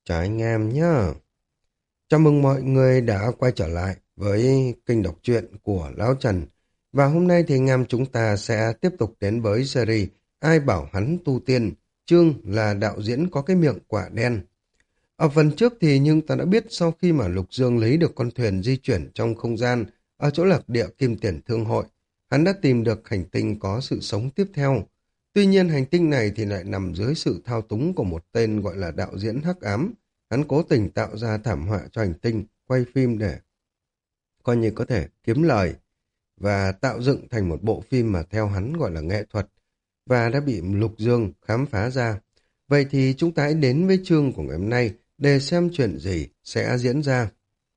Chào anh em nhá. Chào mừng mọi người đã quay trở lại với kênh đọc truyện của Lão Trần. Và hôm nay thì anh em chúng ta sẽ tiếp tục đến với series Ai bảo hắn tu tiên, chương là đạo diễn có cái miệng quả đen. Ở phần trước thì nhưng ta đã biết sau khi mà Lục Dương lấy được con thuyền di chuyển trong không gian ở chỗ lạc địa Kim Tiền Thương Hội, hắn đã tìm được hành tinh có sự sống tiếp theo. Tuy nhiên hành tinh này thì lại nằm dưới sự thao túng của một tên gọi là đạo diễn hắc ám. Hắn cố tình tạo ra thảm họa cho hành tinh, quay phim để coi như có thể kiếm lời và tạo dựng thành một bộ phim mà theo hắn gọi là nghệ thuật và đã bị Lục Dương khám phá ra. Vậy thì chúng ta hãy đến với chương của ngày hôm nay để xem chuyện gì sẽ diễn ra.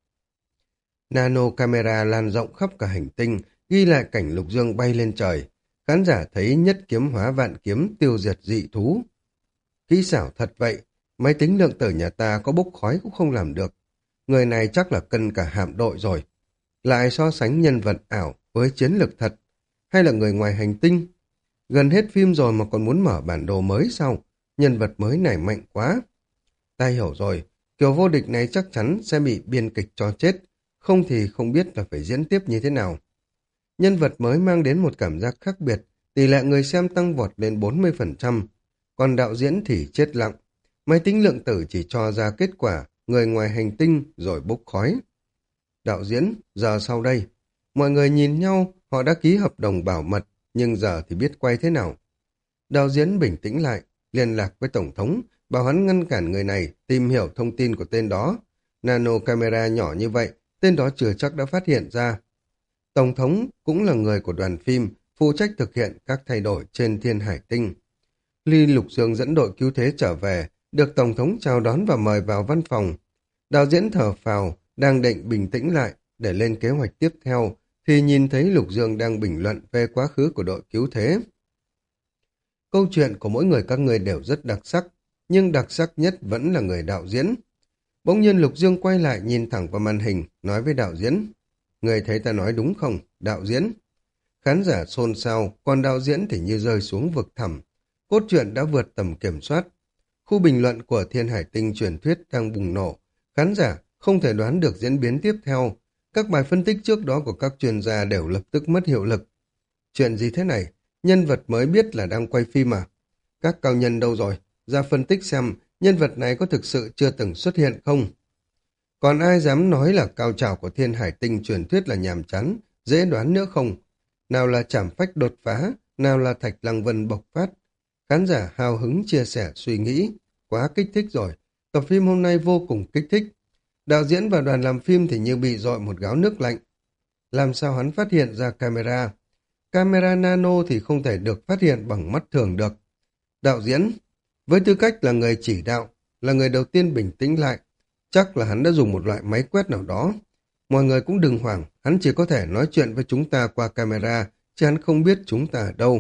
Nano camera lan rộng khắp cả hành tinh, ghi lại cảnh Lục Dương bay lên trời. Khán giả thấy nhất kiếm hóa vạn kiếm tiêu diệt dị thú. Kỹ xảo thật vậy, máy tính lượng tử nhà ta có bốc khói cũng không làm được. Người này chắc là cân cả hạm đội rồi. Lại so sánh nhân vật ảo với chiến lược thật, hay là người ngoài hành tinh. Gần hết phim rồi mà còn muốn mở bản đồ mới sao? Nhân vật mới này mạnh quá. Ta hiểu rồi, kiểu vô địch này chắc chắn sẽ bị biên kịch cho chết, không thì không biết là phải diễn tiếp như thế nào. Nhân vật mới mang đến một cảm giác khác biệt, tỷ lệ người xem tăng vọt lên 40%, còn đạo diễn thì chết lặng. Máy tính lượng tử chỉ cho ra kết quả người ngoài hành tinh rồi bốc khói. Đạo diễn, giờ sau đây? Mọi người nhìn nhau, họ đã ký hợp đồng bảo mật, nhưng giờ thì biết quay thế nào. Đạo diễn bình tĩnh lại, liên lạc với Tổng thống, bảo hắn ngăn cản người này tìm hiểu thông tin của tên đó. Nano camera nhỏ như vậy, tên đó chưa chắc đã phát hiện ra. Tổng thống cũng là người của đoàn phim, phụ trách thực hiện các thay đổi trên thiên hải tinh. Ly Lục Dương dẫn đội cứu thế trở về, được Tổng thống chào đón và mời vào văn phòng. Đạo diễn thở phào, đang định bình tĩnh lại để lên kế hoạch tiếp theo, thì nhìn thấy Lục Dương đang bình luận về quá khứ của đội cứu thế. Câu chuyện của mỗi người các ngươi đều rất đặc sắc, nhưng đặc sắc nhất vẫn là người đạo diễn. Bỗng nhiên Lục Dương quay lại nhìn thẳng vào màn hình, nói với đạo diễn. Người thấy ta nói đúng không, đạo diễn? Khán giả xôn xao, còn đạo diễn thì như rơi xuống vực thẳm. Cốt truyện đã vượt tầm kiểm soát. Khu bình luận của Thiên Hải Tinh truyền thuyết đang bùng nổ. Khán giả không thể đoán được diễn biến tiếp theo. Các bài phân tích trước đó của các chuyên gia đều lập tức mất hiệu lực. Chuyện gì thế này? Nhân vật mới biết là đang quay phim à? Các cao nhân đâu rồi? Ra phân tích xem nhân vật này có thực sự chưa từng xuất hiện không? Còn ai dám nói là cao trào của Thiên Hải Tinh truyền thuyết là nhàm chán, dễ đoán nữa không? Nào là Trảm Phách đột phá, nào là Thạch Lăng Vân bộc phát. Khán giả hào hứng chia sẻ suy nghĩ. Quá kích thích rồi. Tập phim hôm nay vô cùng kích thích. Đạo diễn và đoàn làm phim thì như bị dội một gáo nước lạnh. Làm sao hắn phát hiện ra camera? Camera nano thì không thể được phát hiện bằng mắt thường được. Đạo diễn, với tư cách là người chỉ đạo, là người đầu tiên bình tĩnh lại, chắc là hắn đã dùng một loại máy quét nào đó. Mọi người cũng đừng hoảng, hắn chỉ có thể nói chuyện với chúng ta qua camera, chứ hắn không biết chúng ta ở đâu.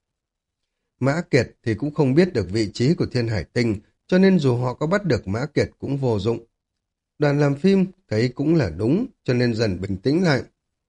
Mã Kiệt thì cũng không biết được vị trí của Thiên Hải Tinh, cho nên dù họ có bắt được Mã Kiệt cũng vô dụng. Đoàn làm phim thấy cũng là đúng, cho nên dần bình tĩnh lại.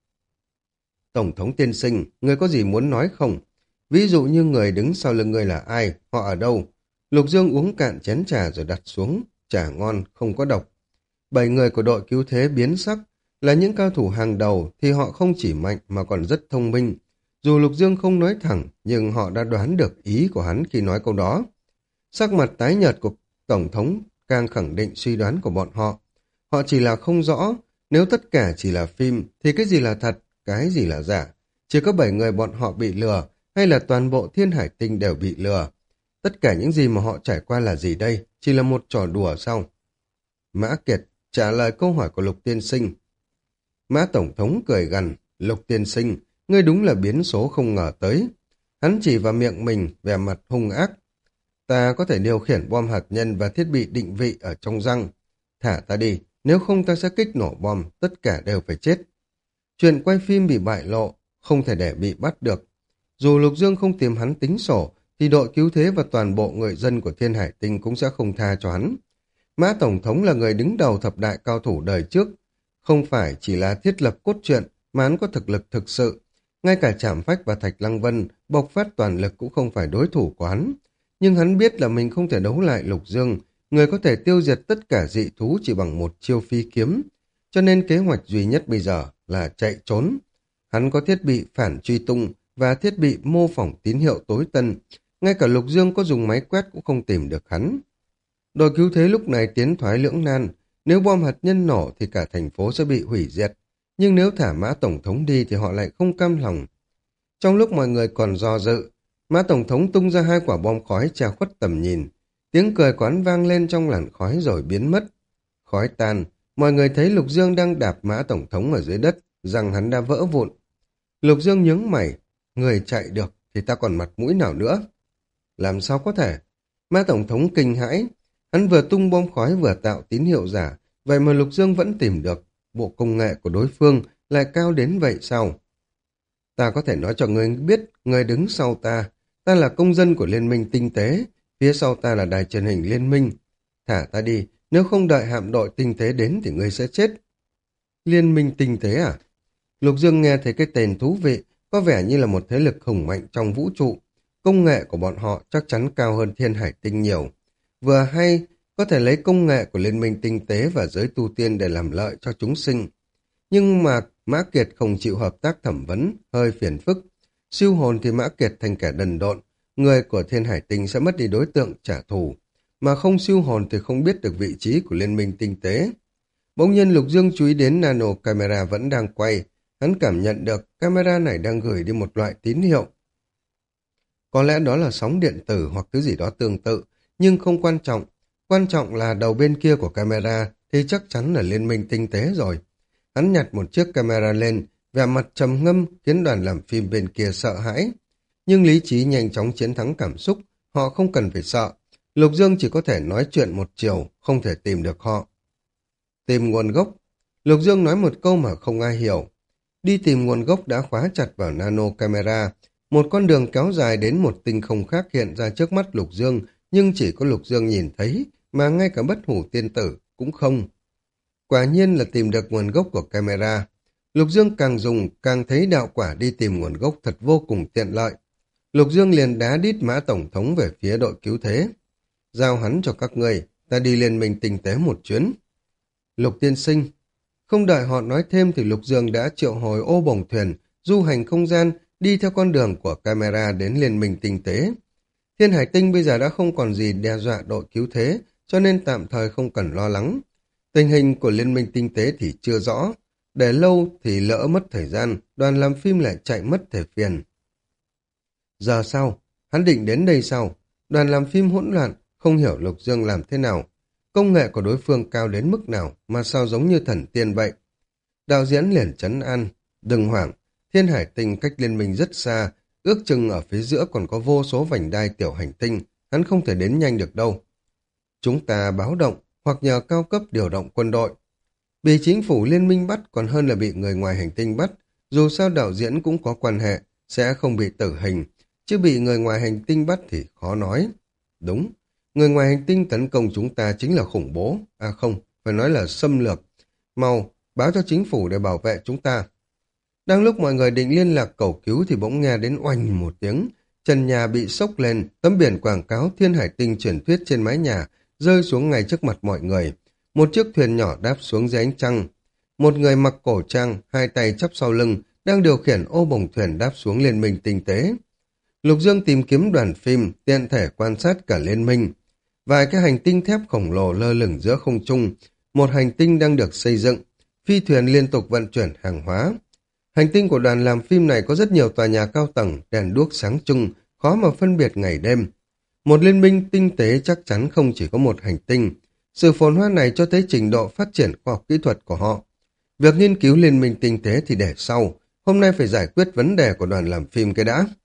Tổng thống tiên sinh, người có gì muốn nói không? Ví dụ như người đứng sau lưng người là ai, họ ở đâu? Lục Dương uống cạn chén trà rồi đặt xuống, trà ngon, không có độc. 7 người của đội cứu thế biến sắc, là những cao thủ hàng đầu thì họ không chỉ mạnh mà còn rất thông minh. Dù Lục Dương không nói thẳng, nhưng họ đã đoán được ý của hắn khi nói câu đó. Sắc mặt tái nhợt của Tổng thống càng khẳng định suy đoán của bọn họ. Họ chỉ là không rõ, nếu tất cả chỉ là phim thì cái gì là thật, cái gì là giả. Chỉ có 7 người bọn họ bị lừa, hay là toàn bộ Thiên Hải Tinh đều bị lừa. Tất cả những gì mà họ trải qua là gì đây? Chỉ là một trò đùa sao? Mã Kiệt trả lời câu hỏi của Lục Tiên Sinh. Mã Tổng thống cười gằn, Lục Tiên Sinh, ngươi đúng là biến số không ngờ tới. Hắn chỉ vào miệng mình, vẻ mặt hung ác. Ta có thể điều khiển bom hạt nhân và thiết bị định vị ở trong răng. Thả ta đi, nếu không ta sẽ kích nổ bom, tất cả đều phải chết. Chuyện quay phim bị bại lộ, không thể để bị bắt được. Dù Lục Dương không tìm hắn tính sổ, thì đội cứu thế và toàn bộ người dân của Thiên Hải Tinh cũng sẽ không tha cho hắn. Mã Tổng thống là người đứng đầu thập đại cao thủ đời trước, không phải chỉ là thiết lập cốt truyện mà hắn có thực lực thực sự. Ngay cả Trảm Phách và Thạch Lăng Vân bộc phát toàn lực cũng không phải đối thủ của hắn. Nhưng hắn biết là mình không thể đấu lại Lục Dương, người có thể tiêu diệt tất cả dị thú chỉ bằng một chiêu phi kiếm, cho nên kế hoạch duy nhất bây giờ là chạy trốn. Hắn có thiết bị phản truy tung và thiết bị mô phỏng tín hiệu tối tân, ngay cả Lục Dương có dùng máy quét cũng không tìm được hắn. Đội cứu thế lúc này tiến thoái lưỡng nan, nếu bom hạt nhân nổ thì cả thành phố sẽ bị hủy diệt, nhưng nếu thả Mã Tổng thống đi thì họ lại không cam lòng. Trong lúc mọi người còn do dự, Mã Tổng thống tung ra 2 quả bom khói che khuất tầm nhìn. Tiếng cười quán vang lên trong làn khói rồi biến mất. Khói tan, mọi người thấy Lục Dương đang đạp Mã Tổng thống ở dưới đất, rằng hắn đã vỡ vụn. Lục Dương nhướng mày, người chạy được thì ta còn mặt mũi nào nữa? Làm sao có thể? Mã Tổng thống kinh hãi, hắn vừa tung bom khói vừa tạo tín hiệu giả, vậy mà Lục Dương vẫn tìm được. Bộ công nghệ của đối phương lại cao đến vậy sao? Ta có thể nói cho ngươi biết, người đứng sau ta. Ta là công dân của Liên minh Tinh tế, phía sau ta là đài truyền hình Liên minh. Thả ta đi, nếu không đợi hạm đội tinh tế đến thì ngươi sẽ chết. Liên minh Tinh tế à? Lục Dương nghe thấy cái tên thú vị, có vẻ như là một thế lực hùng mạnh trong vũ trụ. Công nghệ của bọn họ chắc chắn cao hơn Thiên Hải Tinh nhiều. Vừa hay, có thể lấy công nghệ của Liên minh Tinh tế và giới tu tiên để làm lợi cho chúng sinh. Nhưng mà Mã Kiệt không chịu hợp tác thẩm vấn, hơi phiền phức. Siêu hồn thì Mã Kiệt thành kẻ đần độn, người của Thiên Hải Tinh sẽ mất đi đối tượng trả thù. Mà không siêu hồn thì không biết được vị trí của Liên minh Tinh tế. Bỗng nhiên Lục Dương chú ý đến nano camera vẫn đang quay. Hắn cảm nhận được camera này đang gửi đi một loại tín hiệu. Có lẽ đó là sóng điện tử hoặc thứ gì đó tương tự, nhưng không quan trọng. Quan trọng là đầu bên kia của camera thì chắc chắn là Liên minh Tinh tế rồi. Hắn nhặt một chiếc camera lên, vẻ mặt trầm ngâm khiến đoàn làm phim bên kia sợ hãi. Nhưng lý trí nhanh chóng chiến thắng cảm xúc, họ không cần phải sợ. Lục Dương chỉ có thể nói chuyện một chiều, không thể tìm được họ. Tìm nguồn gốc. Lục Dương nói một câu mà không ai hiểu. Đi tìm nguồn gốc đã khóa chặt vào nano camera. Một con đường kéo dài đến một tinh không khác hiện ra trước mắt Lục Dương, nhưng chỉ có Lục Dương nhìn thấy, mà ngay cả bất hủ tiên tử cũng không. Quả nhiên là tìm được nguồn gốc của camera. Lục Dương càng dùng càng thấy đạo quả đi tìm nguồn gốc thật vô cùng tiện lợi. Lục Dương liền đá đít Mã Tổng thống về phía đội cứu thế. Giao hắn cho các ngươi, ta đi Liên minh Tinh tế một chuyến. Lục tiên sinh. Không đợi họ nói thêm thì Lục Dương đã triệu hồi ô bồng thuyền, du hành không gian, đi theo con đường của camera đến Liên minh Tinh tế. Thiên Hải Tinh bây giờ đã không còn gì đe dọa đội cứu thế, cho nên tạm thời không cần lo lắng. Tình hình của Liên minh Tinh tế thì chưa rõ. Để lâu thì lỡ mất thời gian, đoàn làm phim lại chạy mất thể phiền. Giờ sao? Hắn định đến đây sao? Đoàn làm phim hỗn loạn, không hiểu Lục Dương làm thế nào. Công nghệ của đối phương cao đến mức nào mà sao giống như thần tiên vậy? Đạo diễn liền trấn an. Đừng hoảng, Thiên Hải Tinh cách Liên minh rất xa, ước chừng ở phía giữa còn có vô số vành đai tiểu hành tinh, hắn không thể đến nhanh được đâu. Chúng ta báo động, hoặc nhờ cao cấp điều động quân đội. Bị chính phủ liên minh bắt còn hơn là bị người ngoài hành tinh bắt, dù sao đạo diễn cũng có quan hệ, sẽ không bị tử hình, chứ bị người ngoài hành tinh bắt thì khó nói. Đúng, người ngoài hành tinh tấn công chúng ta chính là khủng bố, à không, phải nói là xâm lược. Mau, báo cho chính phủ để bảo vệ chúng ta. Đang lúc mọi người định liên lạc cầu cứu thì bỗng nghe đến oanh một tiếng, trần nhà bị sốc lên, tấm biển quảng cáo Thiên Hải Tinh truyền thuyết trên mái nhà rơi xuống ngay trước mặt mọi người. Một chiếc thuyền nhỏ đáp xuống dưới ánh trăng. Một người mặc cổ trang, hai tay chắp sau lưng, đang điều khiển ô bồng thuyền đáp xuống Liên minh Tinh tế. Lục Dương tìm kiếm đoàn phim, tiện thể quan sát cả Liên minh. Vài cái hành tinh thép khổng lồ lơ lửng giữa không trung, một hành tinh đang được xây dựng, phi thuyền liên tục vận chuyển hàng hóa. Hành tinh của đoàn làm phim này có rất nhiều tòa nhà cao tầng, đèn đuốc sáng trưng, khó mà phân biệt ngày đêm. Một liên minh tinh tế chắc chắn không chỉ có một hành tinh. Sự phồn hoa này cho thấy trình độ phát triển khoa học kỹ thuật của họ. Việc nghiên cứu liên minh tinh tế thì để sau, hôm nay phải giải quyết vấn đề của đoàn làm phim cái đã.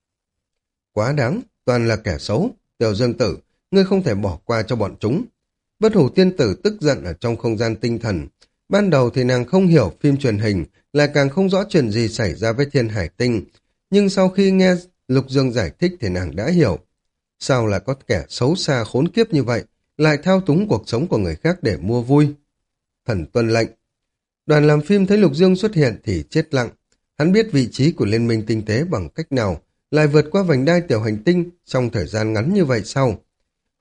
Quá đáng, toàn là kẻ xấu. Tiểu Dương Tử, ngươi không thể bỏ qua cho bọn chúng. Bất hủ tiên tử tức giận ở trong không gian tinh thần. Ban đầu thì nàng không hiểu phim truyền hình, lại càng không rõ chuyện gì xảy ra với Thiên Hải Tinh. Nhưng sau khi nghe Lục Dương giải thích thì nàng đã hiểu. Sao lại có kẻ xấu xa khốn kiếp như vậy, lại thao túng cuộc sống của người khác để mua vui? Thần tuân lệnh. Đoàn làm phim thấy Lục Dương xuất hiện thì chết lặng. Hắn biết vị trí của Liên minh Tinh tế bằng cách nào, lại vượt qua vành đai tiểu hành tinh trong thời gian ngắn như vậy sao?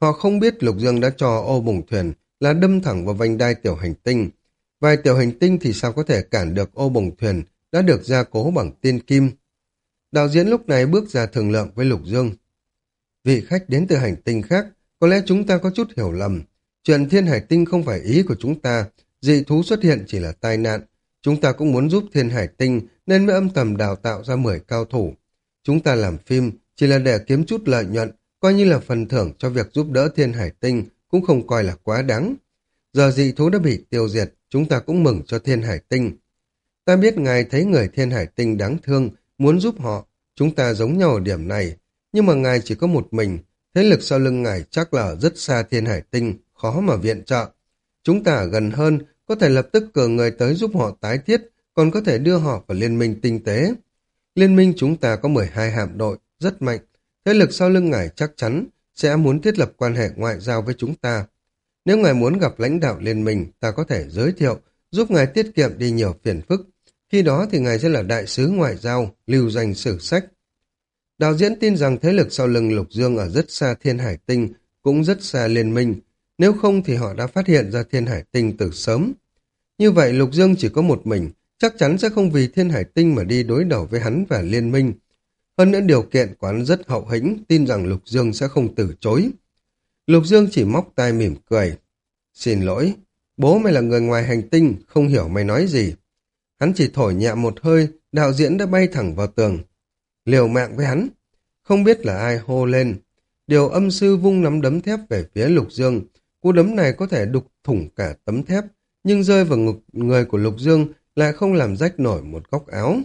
Họ không biết Lục Dương đã cho ô bùng thuyền là đâm thẳng vào vành đai tiểu hành tinh. Vài tiểu hành tinh thì sao có thể cản được ô bùng thuyền đã được gia cố bằng tiên kim. Đạo diễn lúc này bước ra thương lượng với Lục Dương. Vị khách đến từ hành tinh khác, có lẽ chúng ta có chút hiểu lầm. Chuyện thiên hải tinh không phải ý của chúng ta, dị thú xuất hiện chỉ là tai nạn. Chúng ta cũng muốn giúp thiên hải tinh nên mới âm thầm đào tạo ra 10 cao thủ. Chúng ta làm phim chỉ là để kiếm chút lợi nhuận, coi như là phần thưởng cho việc giúp đỡ thiên hải tinh cũng không coi là quá đáng. Giờ dị thú đã bị tiêu diệt, chúng ta cũng mừng cho thiên hải tinh. Ta biết ngài thấy người thiên hải tinh đáng thương, muốn giúp họ. Chúng ta giống nhau ở điểm này, nhưng mà ngài chỉ có một mình. Thế lực sau lưng ngài chắc là ở rất xa thiên hải tinh, khó mà viện trợ. Chúng ta ở gần hơn, có thể lập tức cử người tới giúp họ tái thiết, còn có thể đưa họ vào liên minh tinh tế. Liên minh chúng ta có 12 hạm đội, rất mạnh. Thế lực sau lưng ngài chắc chắn sẽ muốn thiết lập quan hệ ngoại giao với chúng ta. Nếu ngài muốn gặp lãnh đạo liên minh, ta có thể giới thiệu, giúp ngài tiết kiệm đi nhiều phiền phức. Khi đó thì ngài sẽ là đại sứ ngoại giao, lưu danh sử sách. Đạo diễn tin rằng thế lực sau lưng Lục Dương ở rất xa thiên hải tinh, cũng rất xa liên minh. Nếu không thì họ đã phát hiện ra thiên hải tinh từ sớm. Như vậy Lục Dương chỉ có một mình, chắc chắn sẽ không vì thiên hải tinh mà đi đối đầu với hắn và liên minh. Hơn nữa điều kiện của hắn rất hậu hĩnh, tin rằng Lục Dương sẽ không từ chối. Lục Dương chỉ móc tai mỉm cười. Xin lỗi, bố mày là người ngoài hành tinh, không hiểu mày nói gì. Hắn chỉ thổi nhẹ một hơi, đạo diễn đã bay thẳng vào tường. Liều mạng với hắn. Không biết là ai hô lên. Điều âm sư vung nắm đấm thép về phía Lục Dương. Cú đấm này có thể đục thủng cả tấm thép, nhưng rơi vào ngực người của Lục Dương lại không làm rách nổi một góc áo.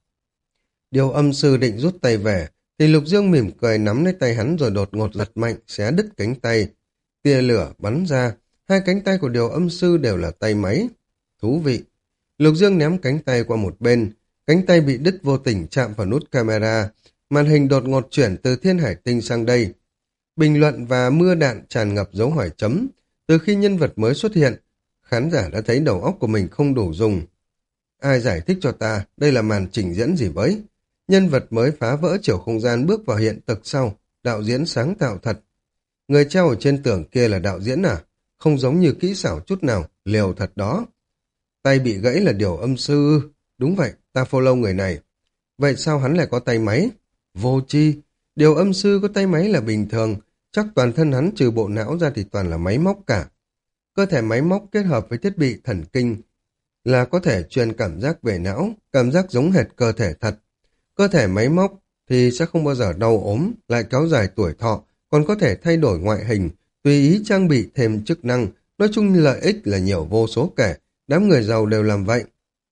Điều âm sư định rút tay về, thì Lục Dương mỉm cười nắm lấy tay hắn rồi đột ngột lật mạnh, xé đứt cánh tay. Tia lửa bắn ra, hai cánh tay của điều âm sư đều là tay máy. Thú vị. Lục Dương ném cánh tay qua một bên, cánh tay bị đứt vô tình chạm vào nút camera, màn hình đột ngột chuyển từ thiên hải tinh sang đây. Bình luận và mưa đạn tràn ngập dấu hỏi chấm. Từ khi nhân vật mới xuất hiện, khán giả đã thấy đầu óc của mình không đủ dùng. Ai giải thích cho ta, đây là màn trình diễn gì với? Nhân vật mới phá vỡ chiều không gian bước vào hiện thực sau, đạo diễn sáng tạo thật. Người treo ở trên tường kia là đạo diễn à? Không giống như kỹ xảo chút nào, liều thật đó. Tay bị gãy là điều âm sư. Đúng vậy, ta follow người này. Vậy sao hắn lại có tay máy? Vô tri. Điều âm sư có tay máy là bình thường, chắc toàn thân hắn trừ bộ não ra thì toàn là máy móc cả. Cơ thể máy móc kết hợp với thiết bị thần kinh là có thể truyền cảm giác về não, cảm giác giống hệt cơ thể thật. Cơ thể máy móc thì sẽ không bao giờ đau ốm, lại kéo dài tuổi thọ, còn có thể thay đổi ngoại hình, tùy ý trang bị thêm chức năng, nói chung lợi ích là nhiều vô số kể, đám người giàu đều làm vậy.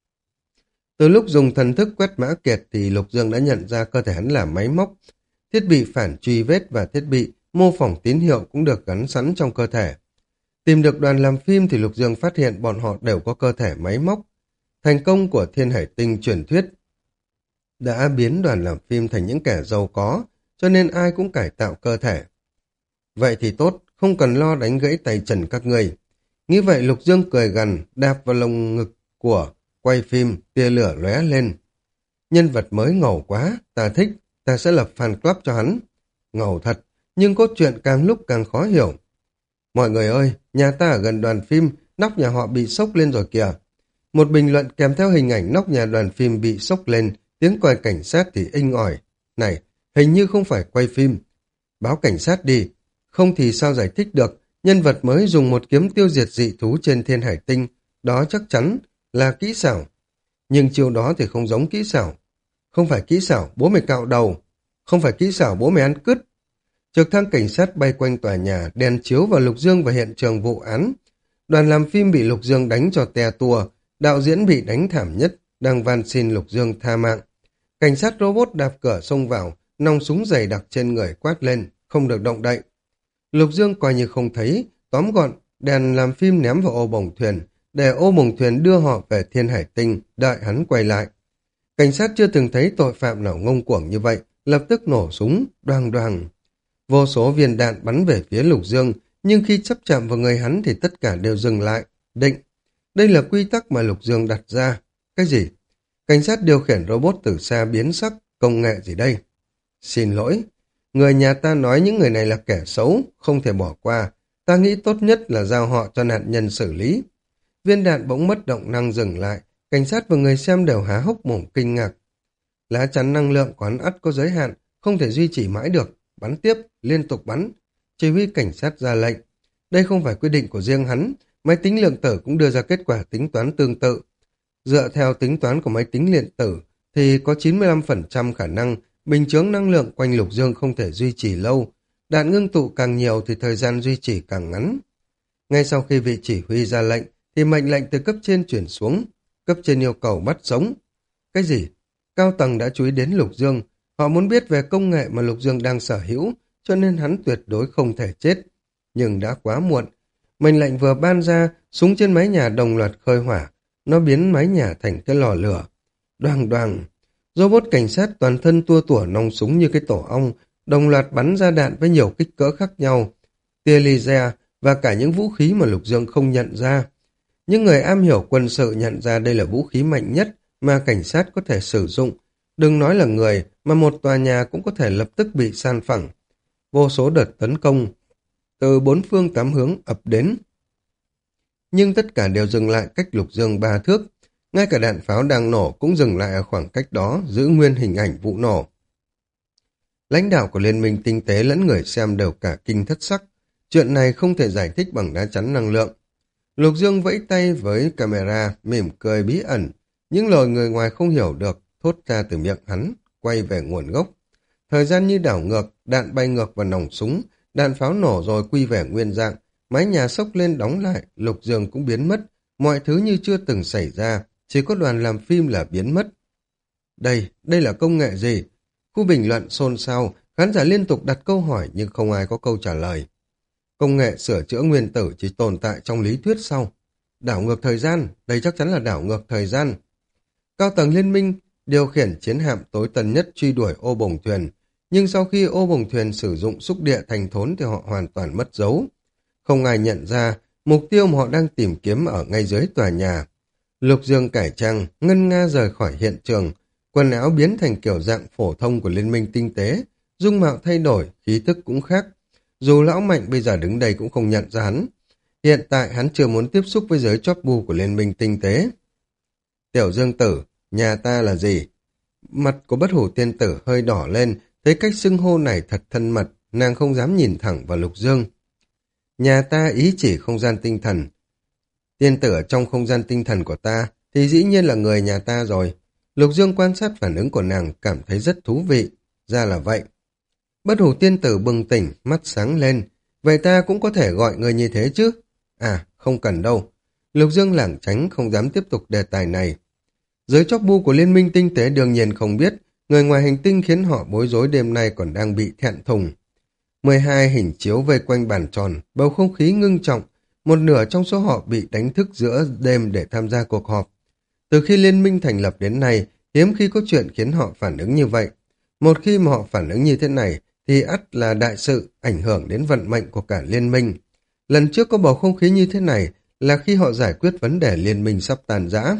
Từ lúc dùng thần thức quét mã kiệt thì Lục Dương đã nhận ra cơ thể hắn là máy móc. Thiết bị phản truy vết và thiết bị mô phỏng tín hiệu cũng được gắn sẵn trong cơ thể. Tìm được đoàn làm phim thì Lục Dương phát hiện bọn họ đều có cơ thể máy móc. Thành công của thiên hải tinh truyền thuyết đã biến đoàn làm phim thành những kẻ giàu có, cho nên ai cũng cải tạo cơ thể. Vậy thì tốt, không cần lo đánh gãy tay chân các người. Nghĩ vậy Lục Dương cười gằn, đạp vào lồng ngực của quay phim, tia lửa lóe lên. Nhân vật mới ngầu quá, ta thích, ta sẽ lập fan club cho hắn. Ngầu thật, nhưng cốt truyện càng lúc càng khó hiểu. Mọi người ơi, nhà ta ở gần đoàn phim, nóc nhà họ bị sốc lên rồi kìa. Một bình luận kèm theo hình ảnh nóc nhà đoàn phim bị sốc lên, tiếng còi cảnh sát thì inh ỏi. Này, hình như không phải quay phim. Báo cảnh sát đi, không thì sao giải thích được, nhân vật mới dùng một kiếm tiêu diệt dị thú trên thiên hải tinh, đó chắc chắn là kỹ xảo. Nhưng chiêu đó thì không giống kỹ xảo. Không phải kỹ xảo, bố mày cạo đầu. Không phải kỹ xảo, bố mày ăn cứt. Trực thăng cảnh sát bay quanh tòa nhà, đèn chiếu vào Lục Dương và hiện trường vụ án. Đoàn làm phim bị Lục Dương đánh cho te tua, đạo diễn bị đánh thảm nhất, đang van xin Lục Dương tha mạng. Cảnh sát robot đạp cửa xông vào, nòng súng dày đặc trên người quát lên, không được động đậy. Lục Dương coi như không thấy, tóm gọn, đèn làm phim ném vào ô bồng thuyền, để ô bồng thuyền đưa họ về thiên hải tinh, đợi hắn quay lại. Cảnh sát chưa từng thấy tội phạm nào ngông cuồng như vậy, lập tức nổ súng, đoàng đoàng. Vô số viên đạn bắn về phía Lục Dương, nhưng khi chấp chạm vào người hắn thì tất cả đều dừng lại, định. Đây là quy tắc mà Lục Dương đặt ra. Cái gì? Cảnh sát điều khiển robot từ xa biến sắc, công nghệ gì đây? Xin lỗi. Người nhà ta nói những người này là kẻ xấu, không thể bỏ qua. Ta nghĩ tốt nhất là giao họ cho nạn nhân xử lý. Viên đạn bỗng mất động năng dừng lại. Cảnh sát và người xem đều há hốc mồm kinh ngạc. Lá chắn năng lượng của hắn ắt có giới hạn, không thể duy trì mãi được. Bắn tiếp, liên tục bắn. Chỉ huy cảnh sát ra lệnh. Đây không phải quyết định của riêng hắn. Máy tính lượng tử cũng đưa ra kết quả tính toán tương tự. Dựa theo tính toán của máy tính điện tử thì có 95% khả năng bình chướng năng lượng quanh lục dương không thể duy trì lâu. Đạn ngưng tụ càng nhiều thì thời gian duy trì càng ngắn. Ngay sau khi vị chỉ huy ra lệnh thì mệnh lệnh từ cấp trên chuyển xuống. Cấp trên yêu cầu bắt sống. Cái gì? Cao tầng đã chú ý đến lục dương. Họ muốn biết về công nghệ mà lục dương đang sở hữu, cho nên hắn tuyệt đối không thể chết. Nhưng đã quá muộn. Mệnh lệnh vừa ban ra, súng trên mái nhà đồng loạt khơi hỏa. Nó biến mái nhà thành cái lò lửa. Đoàng đoàng. Robot cảnh sát toàn thân tua tủa nòng súng như cái tổ ong, đồng loạt bắn ra đạn với nhiều kích cỡ khác nhau. Tia laser và cả những vũ khí mà Lục Dương không nhận ra. Những người am hiểu quân sự nhận ra đây là vũ khí mạnh nhất mà cảnh sát có thể sử dụng. Đừng nói là người, mà một tòa nhà cũng có thể lập tức bị san phẳng. Vô số đợt tấn công từ bốn phương tám hướng ập đến. Nhưng tất cả đều dừng lại cách Lục Dương 3 thước. Ngay cả đạn pháo đang nổ cũng dừng lại ở khoảng cách đó, giữ nguyên hình ảnh vụ nổ. Lãnh đạo của Liên minh Tinh tế lẫn người xem đều cả kinh thất sắc. Chuyện này không thể giải thích bằng đá chắn năng lượng. Lục Dương vẫy tay với camera, mỉm cười bí ẩn. Những lời người ngoài không hiểu được, thốt ra từ miệng hắn, quay về nguồn gốc. Thời gian như đảo ngược, đạn bay ngược vào nòng súng, đạn pháo nổ rồi quy về nguyên dạng. Mái nhà sốc lên đóng lại, Lục Dương cũng biến mất. Mọi thứ như chưa từng xảy ra, chỉ có đoàn làm phim là biến mất. Đây là công nghệ gì? Khu bình luận xôn xao, khán giả liên tục đặt câu hỏi nhưng không ai có câu trả lời. Công nghệ sửa chữa nguyên tử chỉ tồn tại trong lý thuyết sau. Đảo ngược thời gian, đây chắc chắn là đảo ngược thời gian. Cao tầng liên minh điều khiển chiến hạm tối tân nhất truy đuổi ô bồng thuyền, nhưng sau khi ô bồng thuyền sử dụng xúc địa thành thốn thì họ hoàn toàn mất dấu. Không ai nhận ra mục tiêu mà họ đang tìm kiếm ở ngay dưới tòa nhà. Lục Dương cải trang, ngân nga rời khỏi hiện trường, quần áo biến thành kiểu dạng phổ thông của Liên minh Tinh tế, dung mạo thay đổi, khí tức cũng khác. Dù lão Mạnh bây giờ đứng đây cũng không nhận ra hắn. Hiện tại hắn chưa muốn tiếp xúc với giới chóp bu của Liên minh Tinh tế. Tiểu Dương Tử, nhà ta là gì? Mặt của Bất Hủ Tiên Tử hơi đỏ lên, thấy cách xưng hô này thật thân mật, nàng không dám nhìn thẳng vào Lục Dương. Nhà ta ý chỉ không gian tinh thần. Tiên tử ở trong không gian tinh thần của ta thì dĩ nhiên là người nhà ta rồi. Lục Dương quan sát phản ứng của nàng cảm thấy rất thú vị. Ra là vậy. Bất Hủ Tiên Tử bừng tỉnh, mắt sáng lên. Vậy ta cũng có thể gọi người như thế chứ? À, không cần đâu. Lục Dương lảng tránh không dám tiếp tục đề tài này. Giới chóp bu của Liên minh Tinh tế đương nhiên không biết người ngoài hành tinh khiến họ bối rối đêm nay còn đang bị thẹn thùng. 12 hình chiếu vây quanh bàn tròn, bầu không khí ngưng trọng, một nửa trong số họ bị đánh thức giữa đêm để tham gia cuộc họp. Từ khi liên minh thành lập đến nay, hiếm khi có chuyện khiến họ phản ứng như vậy. Một khi mà họ phản ứng như thế này, thì ắt là đại sự, ảnh hưởng đến vận mệnh của cả liên minh. Lần trước có bầu không khí như thế này là khi họ giải quyết vấn đề liên minh sắp tàn rã.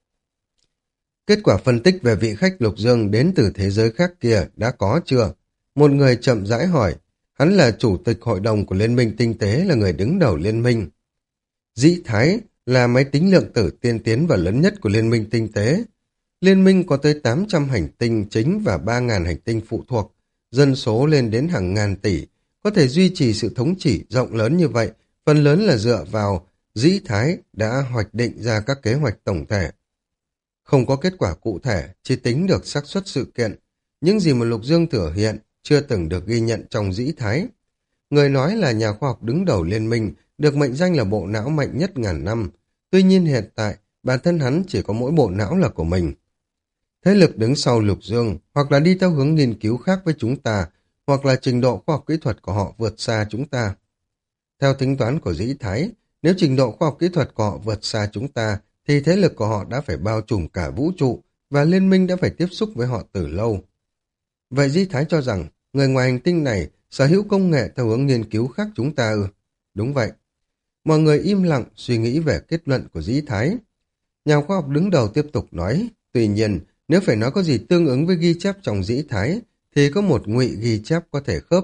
Kết quả phân tích về vị khách Lục Dương đến từ thế giới khác kia đã có chưa? Một người chậm rãi hỏi. Hắn là chủ tịch hội đồng của Liên minh Tinh tế, là người đứng đầu liên minh. Dĩ Thái là máy tính lượng tử tiên tiến và lớn nhất của Liên minh Tinh tế. Liên minh có tới 800 hành tinh chính và 3.000 hành tinh phụ thuộc, dân số lên đến hàng ngàn tỷ. Có thể duy trì sự thống trị rộng lớn như vậy, phần lớn là dựa vào Dĩ Thái đã hoạch định ra các kế hoạch tổng thể. Không có kết quả cụ thể, chỉ tính được xác suất sự kiện. Những gì mà Lục Dương thể hiện chưa từng được ghi nhận trong Dĩ Thái. Người nói là nhà khoa học đứng đầu liên minh, được mệnh danh là bộ não mạnh nhất ngàn năm. Tuy nhiên hiện tại, bản thân hắn chỉ có mỗi bộ não là của mình. Thế lực đứng sau Lục Dương, hoặc là đi theo hướng nghiên cứu khác với chúng ta, hoặc là trình độ khoa học kỹ thuật của họ vượt xa chúng ta. Theo tính toán của Dĩ Thái, nếu trình độ khoa học kỹ thuật của họ vượt xa chúng ta, thì thế lực của họ đã phải bao trùm cả vũ trụ, và liên minh đã phải tiếp xúc với họ từ lâu. Vậy Dĩ Thái cho rằng, người ngoài hành tinh này sở hữu công nghệ theo hướng nghiên cứu khác chúng ta ư? Đúng vậy. Mọi người im lặng suy nghĩ về kết luận của Dĩ Thái. Nhà khoa học đứng đầu tiếp tục nói, tuy nhiên, nếu phải nói có gì tương ứng với ghi chép trong Dĩ Thái, thì có một ngụy ghi chép có thể khớp.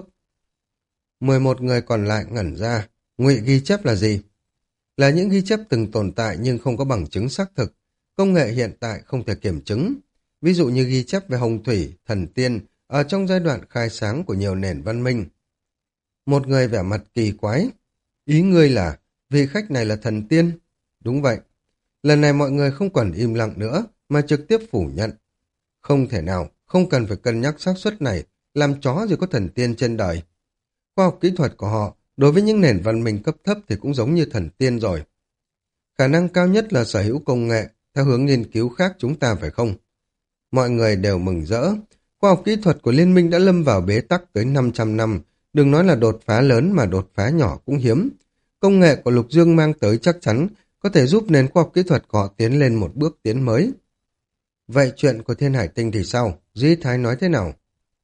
11 người còn lại ngẩn ra. Ngụy ghi chép là gì? Là những ghi chép từng tồn tại nhưng không có bằng chứng xác thực. Công nghệ hiện tại không thể kiểm chứng. Ví dụ như ghi chép về hồng thủy, thần tiên ở trong giai đoạn khai sáng của nhiều nền văn minh. Một người vẻ mặt kỳ quái. Ý ngươi là vị khách này là thần tiên? Đúng vậy. Lần này mọi người không còn im lặng nữa mà trực tiếp phủ nhận. Không thể nào, không cần phải cân nhắc xác suất này, làm chó gì có thần tiên trên đời. Khoa học kỹ thuật của họ đối với những nền văn minh cấp thấp thì cũng giống như thần tiên rồi. Khả năng cao nhất là sở hữu công nghệ, theo hướng nghiên cứu khác chúng ta phải không? Mọi người đều mừng rỡ. Khoa học kỹ thuật của liên minh đã lâm vào bế tắc tới 500 năm, đừng nói là đột phá lớn mà đột phá nhỏ cũng hiếm. Công nghệ của Lục Dương mang tới chắc chắn có thể giúp nền khoa học kỹ thuật của họ tiến lên một bước tiến mới. Vậy chuyện của Thiên Hải Tinh thì sao? Dĩ Thái nói thế nào?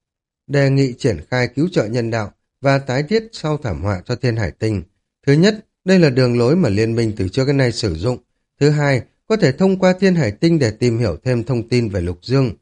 Đề nghị triển khai cứu trợ nhân đạo và tái thiết sau thảm họa cho Thiên Hải Tinh. Thứ nhất, đây là đường lối mà liên minh từ trước đến nay sử dụng. Thứ hai, có thể thông qua Thiên Hải Tinh để tìm hiểu thêm thông tin về Lục Dương.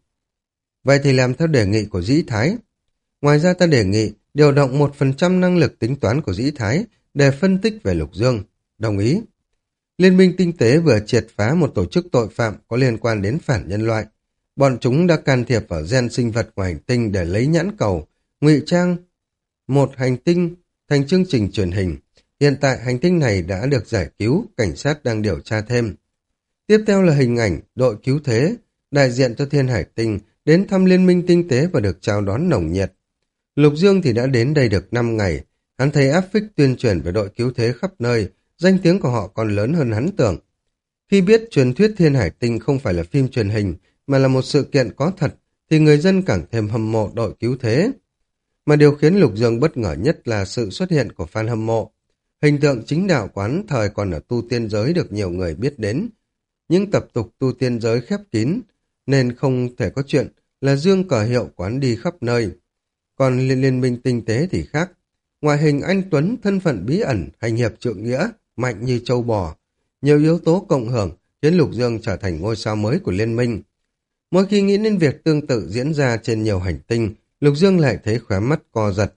Vậy thì làm theo đề nghị của Dĩ Thái. Ngoài ra ta đề nghị điều động 1% năng lực tính toán của Dĩ Thái để phân tích về Lục Dương. Đồng ý. Liên minh tinh tế vừa triệt phá một tổ chức tội phạm có liên quan đến phản nhân loại. Bọn chúng đã can thiệp vào gen sinh vật ngoài hành tinh để lấy nhãn cầu, ngụy trang một hành tinh thành chương trình truyền hình. Hiện tại hành tinh này đã được giải cứu, cảnh sát đang điều tra thêm. Tiếp theo là hình ảnh đội cứu thế, đại diện cho Thiên Hải Tinh đến thăm liên minh tinh tế và được chào đón nồng nhiệt. Lục Dương thì đã đến đây được 5 ngày, hắn thấy áp phích tuyên truyền về đội cứu thế khắp nơi, danh tiếng của họ còn lớn hơn hắn tưởng. Khi biết truyền thuyết Thiên Hải Tinh không phải là phim truyền hình, mà là một sự kiện có thật, thì người dân càng thêm hâm mộ đội cứu thế. Mà điều khiến Lục Dương bất ngờ nhất là sự xuất hiện của fan hâm mộ. Hình tượng chính đạo quán thời còn ở tu tiên giới được nhiều người biết đến. Những tập tục tu tiên giới khép kín, nên không thể có chuyện là dương cờ hiệu quán đi khắp nơi. Còn liên minh tinh tế thì khác. Ngoại hình anh Tuấn, thân phận bí ẩn, hành hiệp trượng nghĩa, mạnh như châu bò. Nhiều yếu tố cộng hưởng khiến Lục Dương trở thành ngôi sao mới của liên minh. Mỗi khi nghĩ đến việc tương tự diễn ra trên nhiều hành tinh, Lục Dương lại thấy khóe mắt co giật.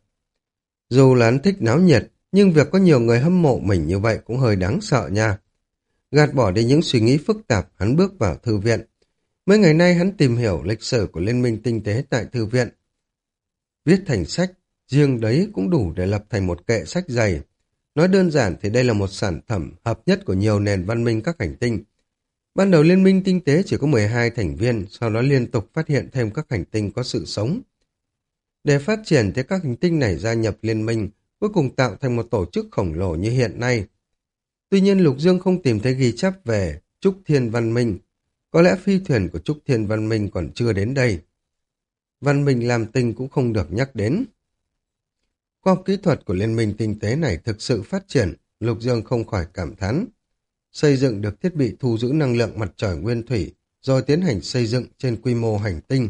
Dù là hắn thích náo nhiệt, nhưng việc có nhiều người hâm mộ mình như vậy cũng hơi đáng sợ nha. Gạt bỏ đi những suy nghĩ phức tạp, hắn bước vào thư viện. Mấy ngày nay hắn tìm hiểu lịch sử của Liên minh tinh tế tại thư viện. Viết thành sách, riêng đấy cũng đủ để lập thành một kệ sách dày. Nói đơn giản thì đây là một sản phẩm hợp nhất của nhiều nền văn minh các hành tinh. Ban đầu Liên minh tinh tế chỉ có 12 thành viên, sau đó liên tục phát hiện thêm các hành tinh có sự sống. Để phát triển thì các hành tinh này gia nhập liên minh, cuối cùng tạo thành một tổ chức khổng lồ như hiện nay. Tuy nhiên Lục Dương không tìm thấy ghi chép về Trúc Thiên Văn Minh. Có lẽ phi thuyền của Trúc Thiên Văn Minh còn chưa đến đây. Văn minh làm tinh cũng không được nhắc đến. Khoa học kỹ thuật của liên minh tinh tế này thực sự phát triển, Lục Dương không khỏi cảm thán. Xây dựng được thiết bị thu giữ năng lượng mặt trời nguyên thủy, rồi tiến hành xây dựng trên quy mô hành tinh.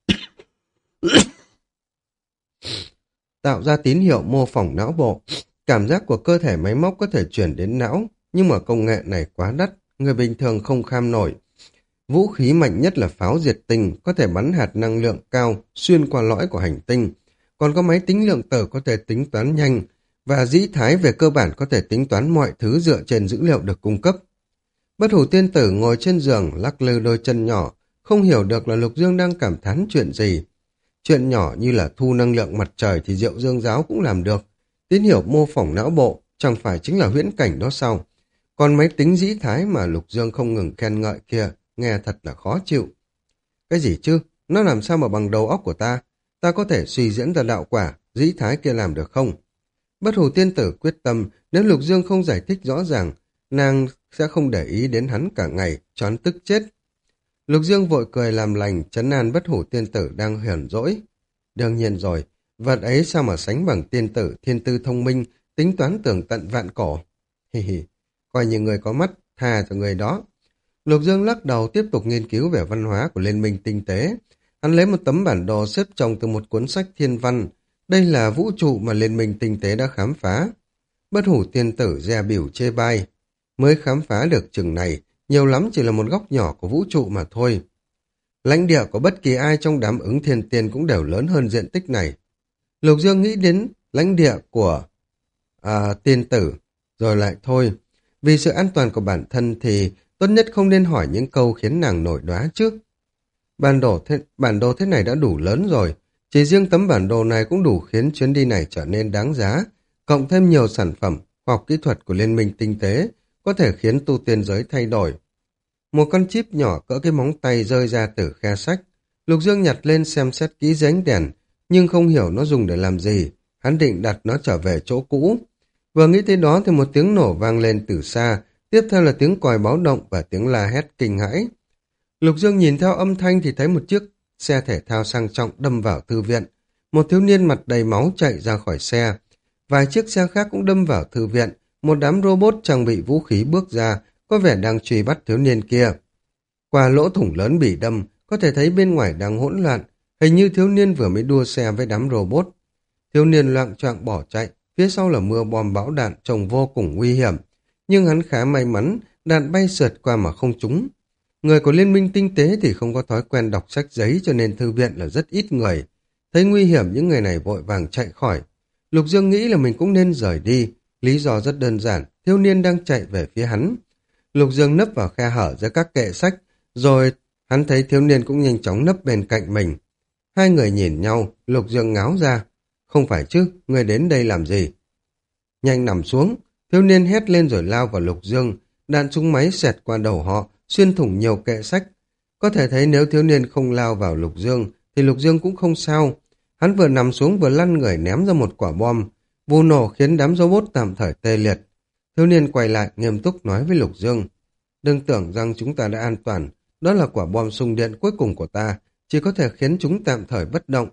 Tạo ra tín hiệu mô phỏng não bộ. Cảm giác của cơ thể máy móc có thể chuyển đến não, nhưng mà công nghệ này quá đắt, người bình thường không kham nổi. Vũ khí mạnh nhất là pháo diệt tinh, có thể bắn hạt năng lượng cao xuyên qua lõi của hành tinh. Còn có máy tính lượng tử có thể tính toán nhanh, và Dĩ Thái về cơ bản có thể tính toán mọi thứ dựa trên dữ liệu được cung cấp. Bất hủ tiên tử ngồi trên giường lắc lư đôi chân nhỏ, không hiểu được là Lục Dương đang cảm thán chuyện gì. Chuyện nhỏ như là thu năng lượng mặt trời thì Diệu Dương Giáo cũng làm được. Tín hiệu mô phỏng não bộ chẳng phải chính là huyễn cảnh đó sao? Còn máy tính Dĩ Thái mà Lục Dương không ngừng khen ngợi kia, nghe thật là khó chịu. Cái gì chứ? Nó làm sao mà bằng đầu óc của ta? Ta có thể suy diễn ra đạo quả, Dĩ Thái kia làm được không? Bất hủ tiên tử quyết tâm, nếu Lục Dương không giải thích rõ ràng, nàng sẽ không để ý đến hắn cả ngày, cho hắn tức chết. Lục Dương vội cười làm lành, trấn an bất hủ tiên tử đang hờn dỗi. Đương nhiên rồi, vật ấy sao mà sánh bằng tiên tử thiên tư thông minh, tính toán tường tận vạn cổ. Hi hi, coi như người có mắt, tha cho người đó. Lục Dương lắc đầu tiếp tục nghiên cứu về văn hóa của Liên minh tinh tế. Hắn lấy một tấm bản đồ xếp chồng từ một cuốn sách thiên văn. Đây là vũ trụ mà Liên minh tinh tế đã khám phá. Bất hủ tiên tử dè bỉu chê bai. Mới khám phá được chừng này, nhiều lắm chỉ là một góc nhỏ của vũ trụ mà thôi. Lãnh địa của bất kỳ ai trong đám ứng thiên tiên cũng đều lớn hơn diện tích này. Lục Dương nghĩ đến lãnh địa của tiên tử, rồi lại thôi. Vì sự an toàn của bản thân thì tốt nhất không nên hỏi những câu khiến nàng nổi đoá trước. Bản đồ thế này đã đủ lớn rồi. Chỉ riêng tấm bản đồ này cũng đủ khiến chuyến đi này trở nên đáng giá. Cộng thêm nhiều sản phẩm, khoa học kỹ thuật của Liên minh tinh tế có thể khiến tu tiên giới thay đổi. Một con chip nhỏ cỡ cái móng tay rơi ra từ khe sách. Lục Dương nhặt lên xem xét kỹ dưới ánh đèn, nhưng không hiểu nó dùng để làm gì. Hắn định đặt nó trở về chỗ cũ. Vừa nghĩ tới đó thì một tiếng nổ vang lên từ xa, tiếp theo là tiếng còi báo động và tiếng la hét kinh hãi. Lục Dương nhìn theo âm thanh thì thấy một chiếc xe thể thao sang trọng đâm vào thư viện. Một thiếu niên mặt đầy máu chạy ra khỏi xe. Vài chiếc xe khác cũng đâm vào thư viện. Một đám robot trang bị vũ khí bước ra, có vẻ đang truy bắt thiếu niên kia. Qua lỗ thủng lớn bị đâm, có thể thấy bên ngoài đang hỗn loạn. Hình như thiếu niên vừa mới đua xe với đám robot. Thiếu niên loạng choạng bỏ chạy, phía sau là mưa bom bão đạn trông vô cùng nguy hiểm. Nhưng hắn khá may mắn, đạn bay sượt qua mà không trúng. Người của Liên minh tinh tế thì không có thói quen đọc sách giấy cho nên thư viện là rất ít người. Thấy nguy hiểm những người này vội vàng chạy khỏi. Lục Dương nghĩ là mình cũng nên rời đi. Lý do rất đơn giản, thiếu niên đang chạy về phía hắn. Lục Dương nấp vào khe hở giữa các kệ sách, rồi hắn thấy thiếu niên cũng nhanh chóng nấp bên cạnh mình. Hai người nhìn nhau, Lục Dương ngáo ra. Không phải chứ, người đến đây làm gì? Nhanh nằm xuống, thiếu niên hét lên rồi lao vào Lục Dương. Đạn súng máy xẹt qua đầu họ, xuyên thủng nhiều kệ sách. Có thể thấy nếu thiếu niên không lao vào Lục Dương, thì Lục Dương cũng không sao. Hắn vừa nằm xuống vừa lăn người ném ra một quả bom. Vụ nổ khiến đám robot tạm thời tê liệt. Thiếu niên quay lại nghiêm túc nói với Lục Dương. Đừng tưởng rằng chúng ta đã an toàn. Đó là quả bom xung điện cuối cùng của ta. Chỉ có thể khiến chúng tạm thời bất động.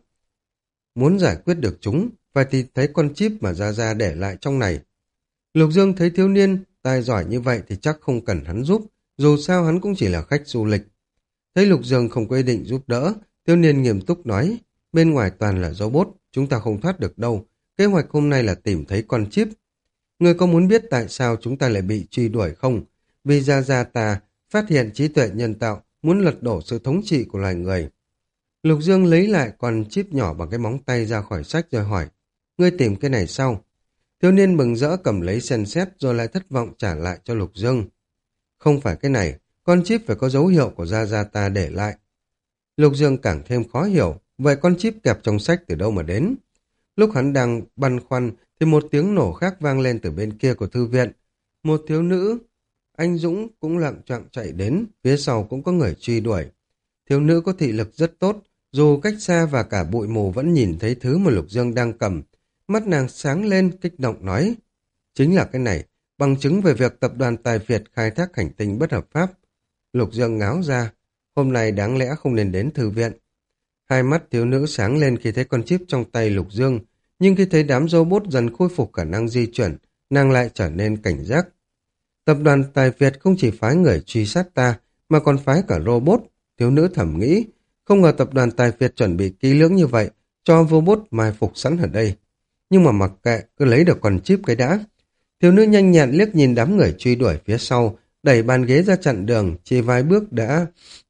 Muốn giải quyết được chúng, phải thì thấy con chip mà Gia Gia để lại trong này. Lục Dương thấy thiếu niên tài giỏi như vậy thì chắc không cần hắn giúp. Dù sao hắn cũng chỉ là khách du lịch. Thấy Lục Dương không có ý định giúp đỡ, thiếu niên nghiêm túc nói. Bên ngoài toàn là robot, chúng ta không thoát được đâu. Kế hoạch hôm nay là tìm thấy con chip. Người có muốn biết tại sao chúng ta lại bị truy đuổi không? Vì Gia Gia ta phát hiện trí tuệ nhân tạo muốn lật đổ sự thống trị của loài người. Lục Dương lấy lại con chip nhỏ bằng cái móng tay ra khỏi sách rồi hỏi. Ngươi tìm cái này sao? Thiếu niên mừng rỡ cầm lấy xem xét rồi lại thất vọng trả lại cho Lục Dương. Không phải cái này, con chip phải có dấu hiệu của Gia Gia ta để lại. Lục Dương càng thêm khó hiểu, vậy con chip kẹp trong sách từ đâu mà đến? Lúc hắn đang băn khoăn thì một tiếng nổ khác vang lên từ bên kia của thư viện. Một thiếu nữ, anh Dũng cũng lặng choạng chạy đến, phía sau cũng có người truy đuổi. Thiếu nữ có thị lực rất tốt, dù cách xa và cả bụi mù vẫn nhìn thấy thứ mà Lục Dương đang cầm. Mắt nàng sáng lên, kích động nói. Chính là cái này, bằng chứng về việc tập đoàn Tài Việt khai thác hành tinh bất hợp pháp. Lục Dương ngáo ra, hôm nay đáng lẽ không nên đến thư viện. Hai mắt thiếu nữ sáng lên khi thấy con chip trong tay Lục Dương, nhưng khi thấy đám robot dần khôi phục khả năng di chuyển, nàng lại trở nên cảnh giác. Tập đoàn Tài Việt không chỉ phái người truy sát ta, mà còn phái cả robot, thiếu nữ thầm nghĩ. Không ngờ tập đoàn Tài Việt chuẩn bị kỹ lưỡng như vậy, cho robot mai phục sẵn ở đây. Nhưng mà mặc kệ, cứ lấy được con chip cái đã. Thiếu nữ nhanh nhẹn liếc nhìn đám người truy đuổi phía sau, đẩy bàn ghế ra chặn đường, chỉ vài bước đã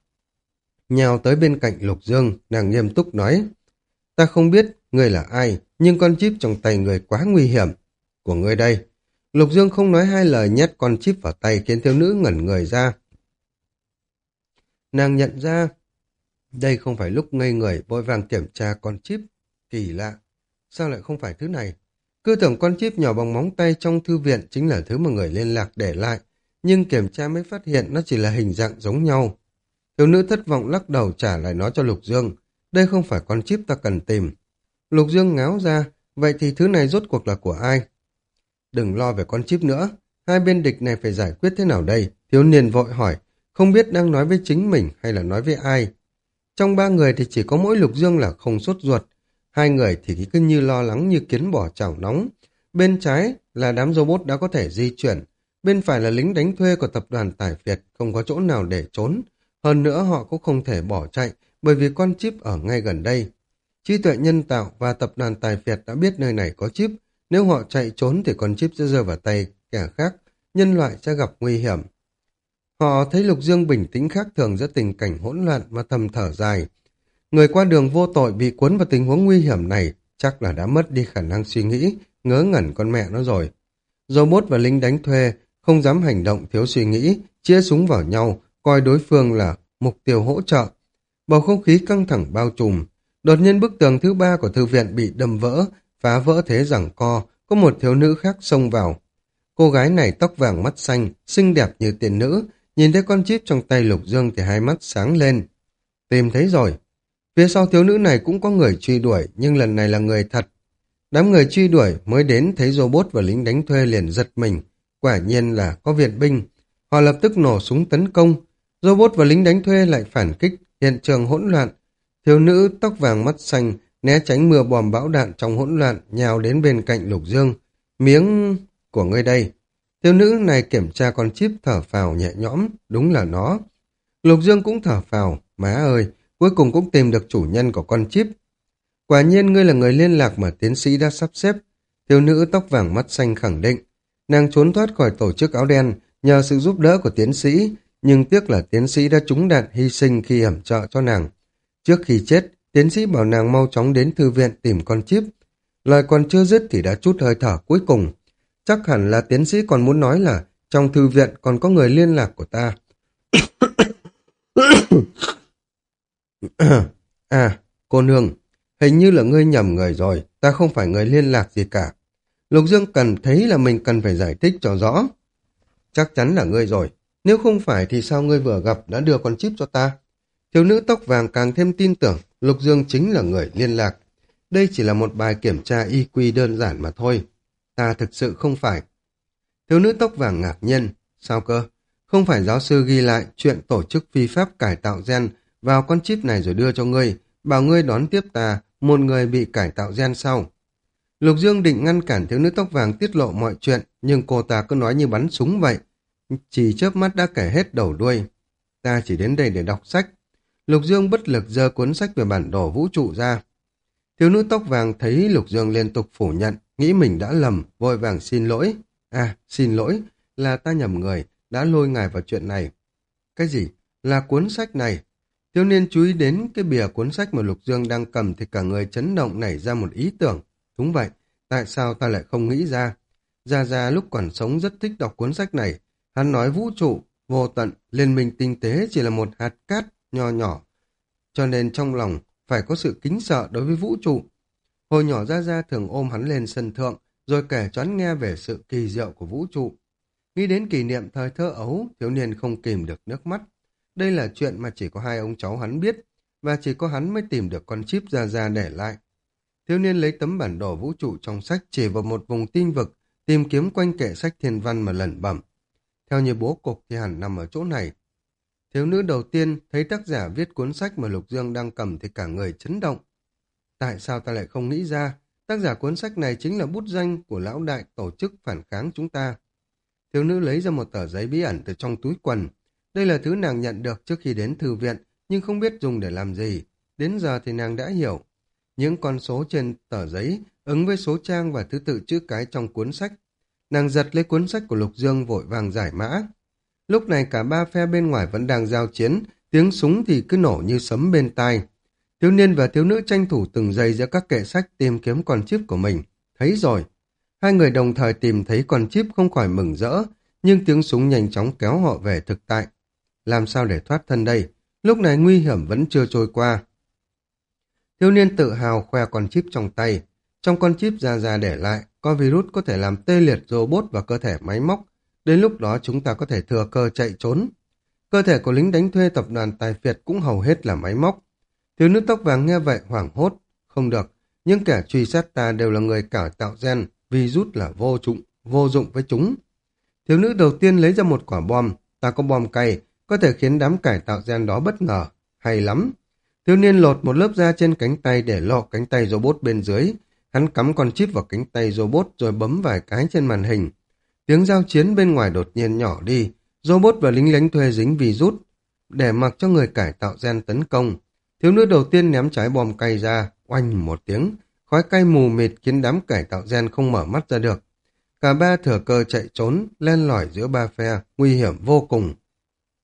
nhào tới bên cạnh Lục Dương, nàng nghiêm túc nói. Ta không biết người là ai, nhưng con chip trong tay người quá nguy hiểm. Của người đây. Lục Dương không nói hai lời nhét con chip vào tay khiến thiếu nữ ngẩn người ra. Nàng nhận ra, đây không phải lúc ngây người vội vàng kiểm tra con chip. Kỳ lạ, sao lại không phải thứ này? Cứ tưởng con chip nhỏ bằng móng tay trong thư viện chính là thứ mà người liên lạc để lại, nhưng kiểm tra mới phát hiện nó chỉ là hình dạng giống nhau. Thiếu nữ thất vọng lắc đầu trả lại nó cho Lục Dương. Đây không phải con chip ta cần tìm. Lục Dương ngáo ra, vậy thì thứ này rốt cuộc là của ai? Đừng lo về con chip nữa, hai bên địch này phải giải quyết thế nào đây? Thiếu niên vội hỏi, không biết đang nói với chính mình hay là nói với ai. Trong ba người thì chỉ có mỗi Lục Dương là không sốt ruột, hai người thì cứ như lo lắng như kiến bò chảo nóng. Bên trái là đám robot đã có thể di chuyển, bên phải là lính đánh thuê của tập đoàn Tài Việt, không có chỗ nào để trốn. Hơn nữa họ cũng không thể bỏ chạy, bởi vì con chip ở ngay gần đây. Trí tuệ nhân tạo và tập đoàn Tài Việt đã biết nơi này có chip, nếu họ chạy trốn thì con chip sẽ rơi vào tay kẻ khác, nhân loại sẽ gặp nguy hiểm. Họ thấy Lục Dương bình tĩnh khác thường giữa tình cảnh hỗn loạn và thầm thở dài. Người qua đường vô tội bị cuốn vào tình huống nguy hiểm này chắc là đã mất đi khả năng suy nghĩ, ngớ ngẩn con mẹ nó rồi. Robot và lính đánh thuê không dám hành động thiếu suy nghĩ, chĩa súng vào nhau, coi đối phương là mục tiêu hỗ trợ. Bầu không khí căng thẳng bao trùm. Đột nhiên bức tường thứ ba của thư viện bị đâm vỡ, phá vỡ thế giằng co, có một thiếu nữ khác xông vào. Cô gái này tóc vàng mắt xanh, xinh đẹp như tiền nữ, nhìn thấy con chip trong tay Lục Dương thì hai mắt sáng lên. Tìm thấy rồi. Phía sau thiếu nữ này cũng có người truy đuổi, nhưng lần này là người thật. Đám người truy đuổi mới đến thấy robot và lính đánh thuê liền giật mình. Quả nhiên là có viện binh. Họ lập tức nổ súng tấn công. Robot và lính đánh thuê lại phản kích, hiện trường hỗn loạn. Thiếu nữ tóc vàng mắt xanh né tránh mưa bom bão đạn trong hỗn loạn, nhào đến bên cạnh Lục Dương. Miếng của ngươi đây. Thiếu nữ này kiểm tra con chip thở phào nhẹ nhõm, đúng là nó. Lục Dương cũng thở phào, má ơi, cuối cùng cũng tìm được chủ nhân của con chip. Quả nhiên ngươi là người liên lạc mà tiến sĩ đã sắp xếp. Thiếu nữ tóc vàng mắt xanh khẳng định. Nàng trốn thoát khỏi tổ chức áo đen nhờ sự giúp đỡ của tiến sĩ, nhưng tiếc là tiến sĩ đã trúng đạn hy sinh khi yểm trợ cho nàng. Trước khi chết, tiến sĩ bảo nàng mau chóng đến thư viện tìm con chip. Lời còn chưa dứt thì đã trút hơi thở cuối cùng. Chắc hẳn là tiến sĩ còn muốn nói là trong thư viện còn có người liên lạc của ta. À, cô nương, hình như là ngươi nhầm người rồi, ta không phải người liên lạc gì cả. Lục Dương cần thấy là mình cần phải giải thích cho rõ. Chắc chắn là ngươi rồi, nếu không phải thì sao ngươi vừa gặp đã đưa con chip cho ta? Thiếu nữ tóc vàng càng thêm tin tưởng Lục Dương chính là người liên lạc. Đây chỉ là một bài kiểm tra IQ đơn giản mà thôi. Ta thực sự không phải. Thiếu nữ tóc vàng ngạc nhiên. Sao cơ? Không phải giáo sư ghi lại chuyện tổ chức phi pháp cải tạo gen vào con chip này rồi đưa cho ngươi, bảo ngươi đón tiếp ta, một người bị cải tạo gen sau. Lục Dương định ngăn cản thiếu nữ tóc vàng tiết lộ mọi chuyện, nhưng cô ta cứ nói như bắn súng vậy. Chỉ chớp mắt đã kể hết đầu đuôi. Ta chỉ đến đây để đọc sách. Lục Dương bất lực giơ cuốn sách về bản đồ vũ trụ ra. Thiếu nữ tóc vàng thấy Lục Dương liên tục phủ nhận, nghĩ mình đã lầm, vội vàng xin lỗi. À, xin lỗi, là ta nhầm người, đã lôi ngài vào chuyện này. Cái gì? Là cuốn sách này? Thiếu niên chú ý đến cái bìa cuốn sách mà Lục Dương đang cầm thì cả người chấn động nảy ra một ý tưởng. Đúng vậy, tại sao ta lại không nghĩ ra? Gia Gia lúc còn sống rất thích đọc cuốn sách này. Hắn nói vũ trụ, vô tận, liên minh tinh tế chỉ là một hạt cát nho nhỏ. Cho nên trong lòng phải có sự kính sợ đối với vũ trụ. Hồi nhỏ Gia Gia thường ôm hắn lên sân thượng, rồi kể cho hắn nghe về sự kỳ diệu của vũ trụ. Nghĩ đến kỷ niệm thời thơ ấu, thiếu niên không kìm được nước mắt. Đây là chuyện mà chỉ có hai ông cháu hắn biết, và chỉ có hắn mới tìm được con chip Gia Gia để lại. Thiếu niên lấy tấm bản đồ vũ trụ trong sách chỉ vào một vùng tinh vực, tìm kiếm quanh kệ sách thiên văn mà lẩm bẩm. Theo như bố cục thì hẳn nằm ở chỗ này. Thiếu nữ đầu tiên thấy tác giả viết cuốn sách mà Lục Dương đang cầm thì cả người chấn động. Tại sao ta lại không nghĩ ra? Tác giả cuốn sách này chính là bút danh của lão đại tổ chức phản kháng chúng ta. Thiếu nữ lấy ra một tờ giấy bí ẩn từ trong túi quần. Đây là thứ nàng nhận được trước khi đến thư viện, nhưng không biết dùng để làm gì. Đến giờ thì nàng đã hiểu. Những con số trên tờ giấy ứng với số trang và thứ tự chữ cái trong cuốn sách. Nàng giật lấy cuốn sách của Lục Dương vội vàng giải mã. Lúc này cả ba phe bên ngoài vẫn đang giao chiến, tiếng súng thì cứ nổ như sấm bên tai. Thiếu niên và thiếu nữ tranh thủ từng giây giữa các kệ sách tìm kiếm con chip của mình. Thấy rồi. Hai người đồng thời tìm thấy con chip không khỏi mừng rỡ, nhưng tiếng súng nhanh chóng kéo họ về thực tại. Làm sao để thoát thân đây? Lúc này nguy hiểm vẫn chưa trôi qua. Thiếu niên tự hào khoe con chip trong tay. Trong con chip Gia Gia để lại, có virus có thể làm tê liệt robot và cơ thể máy móc. Đến lúc đó chúng ta có thể thừa cơ chạy trốn. Cơ thể của lính đánh thuê tập đoàn Tài Phiệt cũng hầu hết là máy móc. Thiếu nữ tóc vàng nghe vậy hoảng hốt. Không được, những kẻ truy sát ta đều là người cải tạo gen, virus là vô dụng với chúng. Thiếu nữ đầu tiên lấy ra một quả bom. Ta có bom cay, có thể khiến đám cải tạo gen đó bất ngờ. Hay lắm. Thiếu niên lột một lớp da trên cánh tay để lộ cánh tay robot bên dưới. Hắn cắm con chip vào cánh tay robot rồi bấm vài cái trên màn hình. Tiếng giao chiến bên ngoài đột nhiên nhỏ đi. Robot và lính đánh thuê dính virus để mặc cho người cải tạo gen tấn công. Thiếu nữ đầu tiên ném trái bom cay ra, oanh một tiếng. Khói cay mù mịt khiến đám cải tạo gen không mở mắt ra được. Cả ba thừa cơ chạy trốn, len lỏi giữa ba phe, nguy hiểm vô cùng.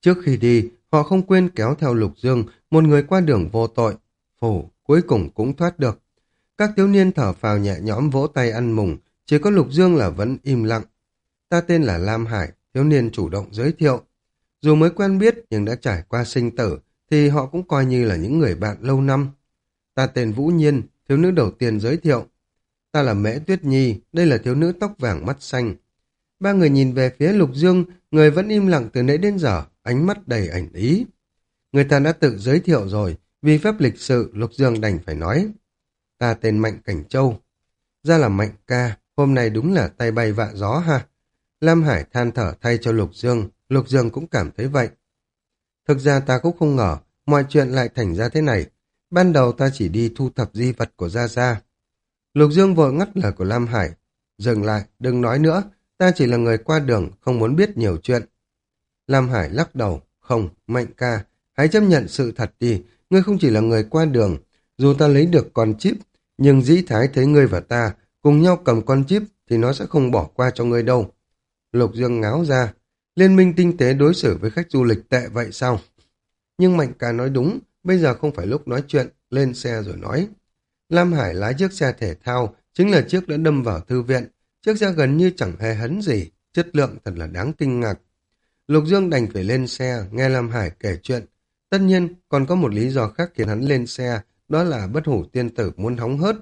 Trước khi đi, họ không quên kéo theo Lục Dương, một người qua đường vô tội. Phù, cuối cùng cũng thoát được. Các thiếu niên thở phào nhẹ nhõm vỗ tay ăn mừng, chỉ có Lục Dương là vẫn im lặng. Ta tên là Lam Hải, thiếu niên chủ động giới thiệu. Dù mới quen biết nhưng đã trải qua sinh tử, thì họ cũng coi như là những người bạn lâu năm. Ta tên Vũ Nhiên, thiếu nữ đầu tiên giới thiệu. Ta là Mễ Tuyết Nhi, đây là thiếu nữ tóc vàng mắt xanh. Ba người nhìn về phía Lục Dương, người vẫn im lặng từ nãy đến giờ, ánh mắt đầy ảnh ý. Người ta đã tự giới thiệu rồi, vì phép lịch sự Lục Dương đành phải nói. Ta tên Mạnh Cảnh Châu. Ra là Mạnh ca, hôm nay đúng là tay bay vạ gió ha. Lam Hải than thở thay cho Lục Dương cũng cảm thấy vậy. Thực ra ta cũng không ngờ, mọi chuyện lại thành ra thế này. Ban đầu ta chỉ đi thu thập di vật của Gia Gia. Lục Dương vội ngắt lời của Lam Hải. Dừng lại, đừng nói nữa, ta chỉ là người qua đường, không muốn biết nhiều chuyện. Lam Hải lắc đầu, không, Mạnh ca, hãy chấp nhận sự thật đi, ngươi không chỉ là người qua đường. Dù ta lấy được con chip, nhưng Dĩ Thái thấy ngươi và ta cùng nhau cầm con chip thì nó sẽ không bỏ qua cho ngươi đâu. Lục Dương ngáo ra, liên minh tinh tế đối xử với khách du lịch tệ vậy sao? Nhưng Mạnh ca nói đúng, bây giờ không phải lúc nói chuyện, lên xe rồi nói. Lam Hải lái chiếc xe thể thao, chính là chiếc đã đâm vào thư viện. Chiếc xe gần như chẳng hề hấn gì, chất lượng thật là đáng kinh ngạc. Lục Dương đành phải lên xe, nghe Lam Hải kể chuyện. Tất nhiên, còn có một lý do khác khiến hắn lên xe, đó là bất hủ tiên tử muốn hóng hớt.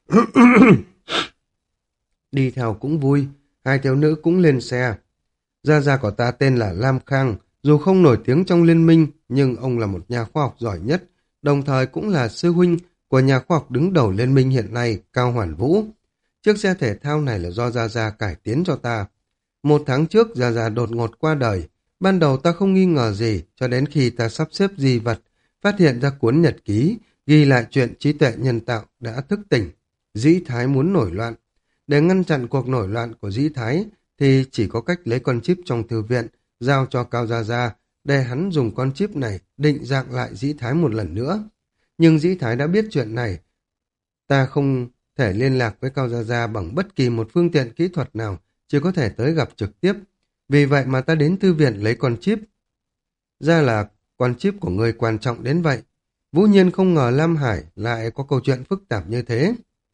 Đi theo cũng vui, hai thiếu nữ cũng lên xe. Gia gia của ta tên là Lam Khang, dù không nổi tiếng trong liên minh, nhưng ông là một nhà khoa học giỏi nhất, đồng thời cũng là sư huynh của nhà khoa học đứng đầu liên minh hiện nay, Cao Hoàn Vũ. Chiếc xe thể thao này là do Gia Gia cải tiến cho ta. 1 tháng trước, Gia Gia đột ngột qua đời. Ban đầu ta không nghi ngờ gì, cho đến khi ta sắp xếp di vật, phát hiện ra cuốn nhật ký, ghi lại chuyện trí tuệ nhân tạo đã thức tỉnh. Dĩ Thái muốn nổi loạn. Để ngăn chặn cuộc nổi loạn của Dĩ Thái, thì chỉ có cách lấy con chip trong thư viện, giao cho Cao Gia Gia, để hắn dùng con chip này định dạng lại Dĩ Thái một lần nữa. Nhưng Dĩ Thái đã biết chuyện này. Ta không thể liên lạc với Cao Gia Gia bằng bất kỳ một phương tiện kỹ thuật nào, chỉ có thể tới gặp trực tiếp. Vì vậy mà ta đến thư viện lấy con chip. Ra là con chip của người quan trọng đến vậy. Vũ Nhiên không ngờ Lam Hải lại có câu chuyện phức tạp như thế.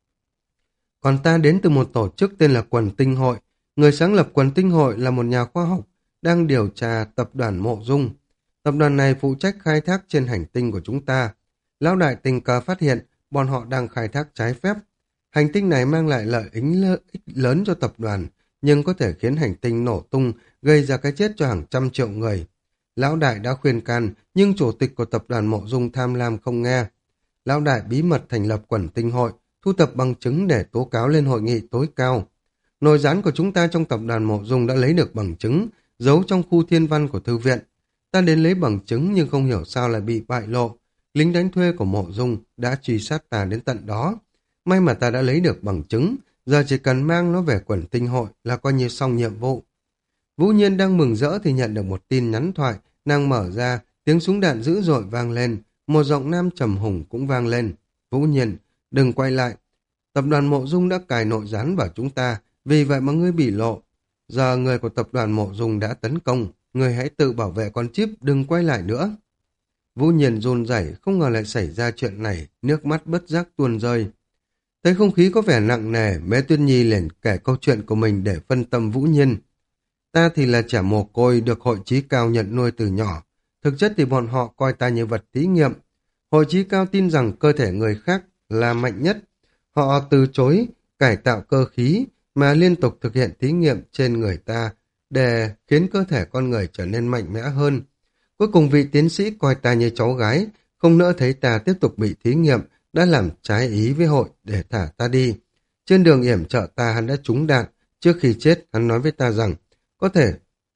Còn ta đến từ một tổ chức tên là Quần Tinh Hội. Người sáng lập Quần Tinh Hội là một nhà khoa học đang điều tra tập đoàn Mộ Dung. Tập đoàn này phụ trách khai thác trên hành tinh của chúng ta. Lão đại tình cờ phát hiện bọn họ đang khai thác trái phép. Hành tinh này mang lại lợi ích lớn cho tập đoàn, nhưng có thể khiến hành tinh nổ tung, gây ra cái chết cho hàng trăm triệu người. Lão đại đã khuyên can, nhưng chủ tịch của tập đoàn Mộ Dung tham lam không nghe. Lão đại bí mật thành lập Quần Tinh Hội, thu thập bằng chứng để tố cáo lên hội nghị tối cao. Nội gián của chúng ta trong tập đoàn Mộ Dung đã lấy được bằng chứng, giấu trong khu thiên văn của thư viện. Ta đến lấy bằng chứng nhưng không hiểu sao lại bị bại lộ. Lính đánh thuê của Mộ Dung đã truy sát ta đến tận đó. May mà ta đã lấy được bằng chứng, giờ chỉ cần mang nó về Quần Tinh Hội là coi như xong nhiệm vụ. Vũ Nhiên đang mừng rỡ thì nhận được một tin nhắn thoại, nàng mở ra, tiếng súng đạn dữ dội vang lên, một giọng nam trầm hùng cũng vang lên. Vũ Nhiên, đừng quay lại. Tập đoàn Mộ Dung đã cài nội gián vào chúng ta, vì vậy mà ngươi bị lộ. Giờ người của tập đoàn Mộ Dung đã tấn công, ngươi hãy tự bảo vệ con chip, đừng quay lại nữa. Vũ Nhiên run rẩy, không ngờ lại xảy ra chuyện này, nước mắt bất giác tuôn rơi. Thấy không khí có vẻ nặng nề, Mễ Tuyên Nhi liền kể câu chuyện của mình để phân tâm Vũ Nhiên. Ta thì là trẻ mồ côi được hội trí cao nhận nuôi từ nhỏ. Thực chất thì bọn họ coi ta như vật thí nghiệm. Hội trí cao tin rằng cơ thể người khác là mạnh nhất. Họ từ chối cải tạo cơ khí mà liên tục thực hiện thí nghiệm trên người ta để khiến cơ thể con người trở nên mạnh mẽ hơn. Cuối cùng vị tiến sĩ coi ta như cháu gái, không nỡ thấy ta tiếp tục bị thí nghiệm, đã làm trái ý với hội để thả ta đi. Trên đường yểm trợ ta hắn đã trúng đạn. Trước khi chết hắn nói với ta rằng có thể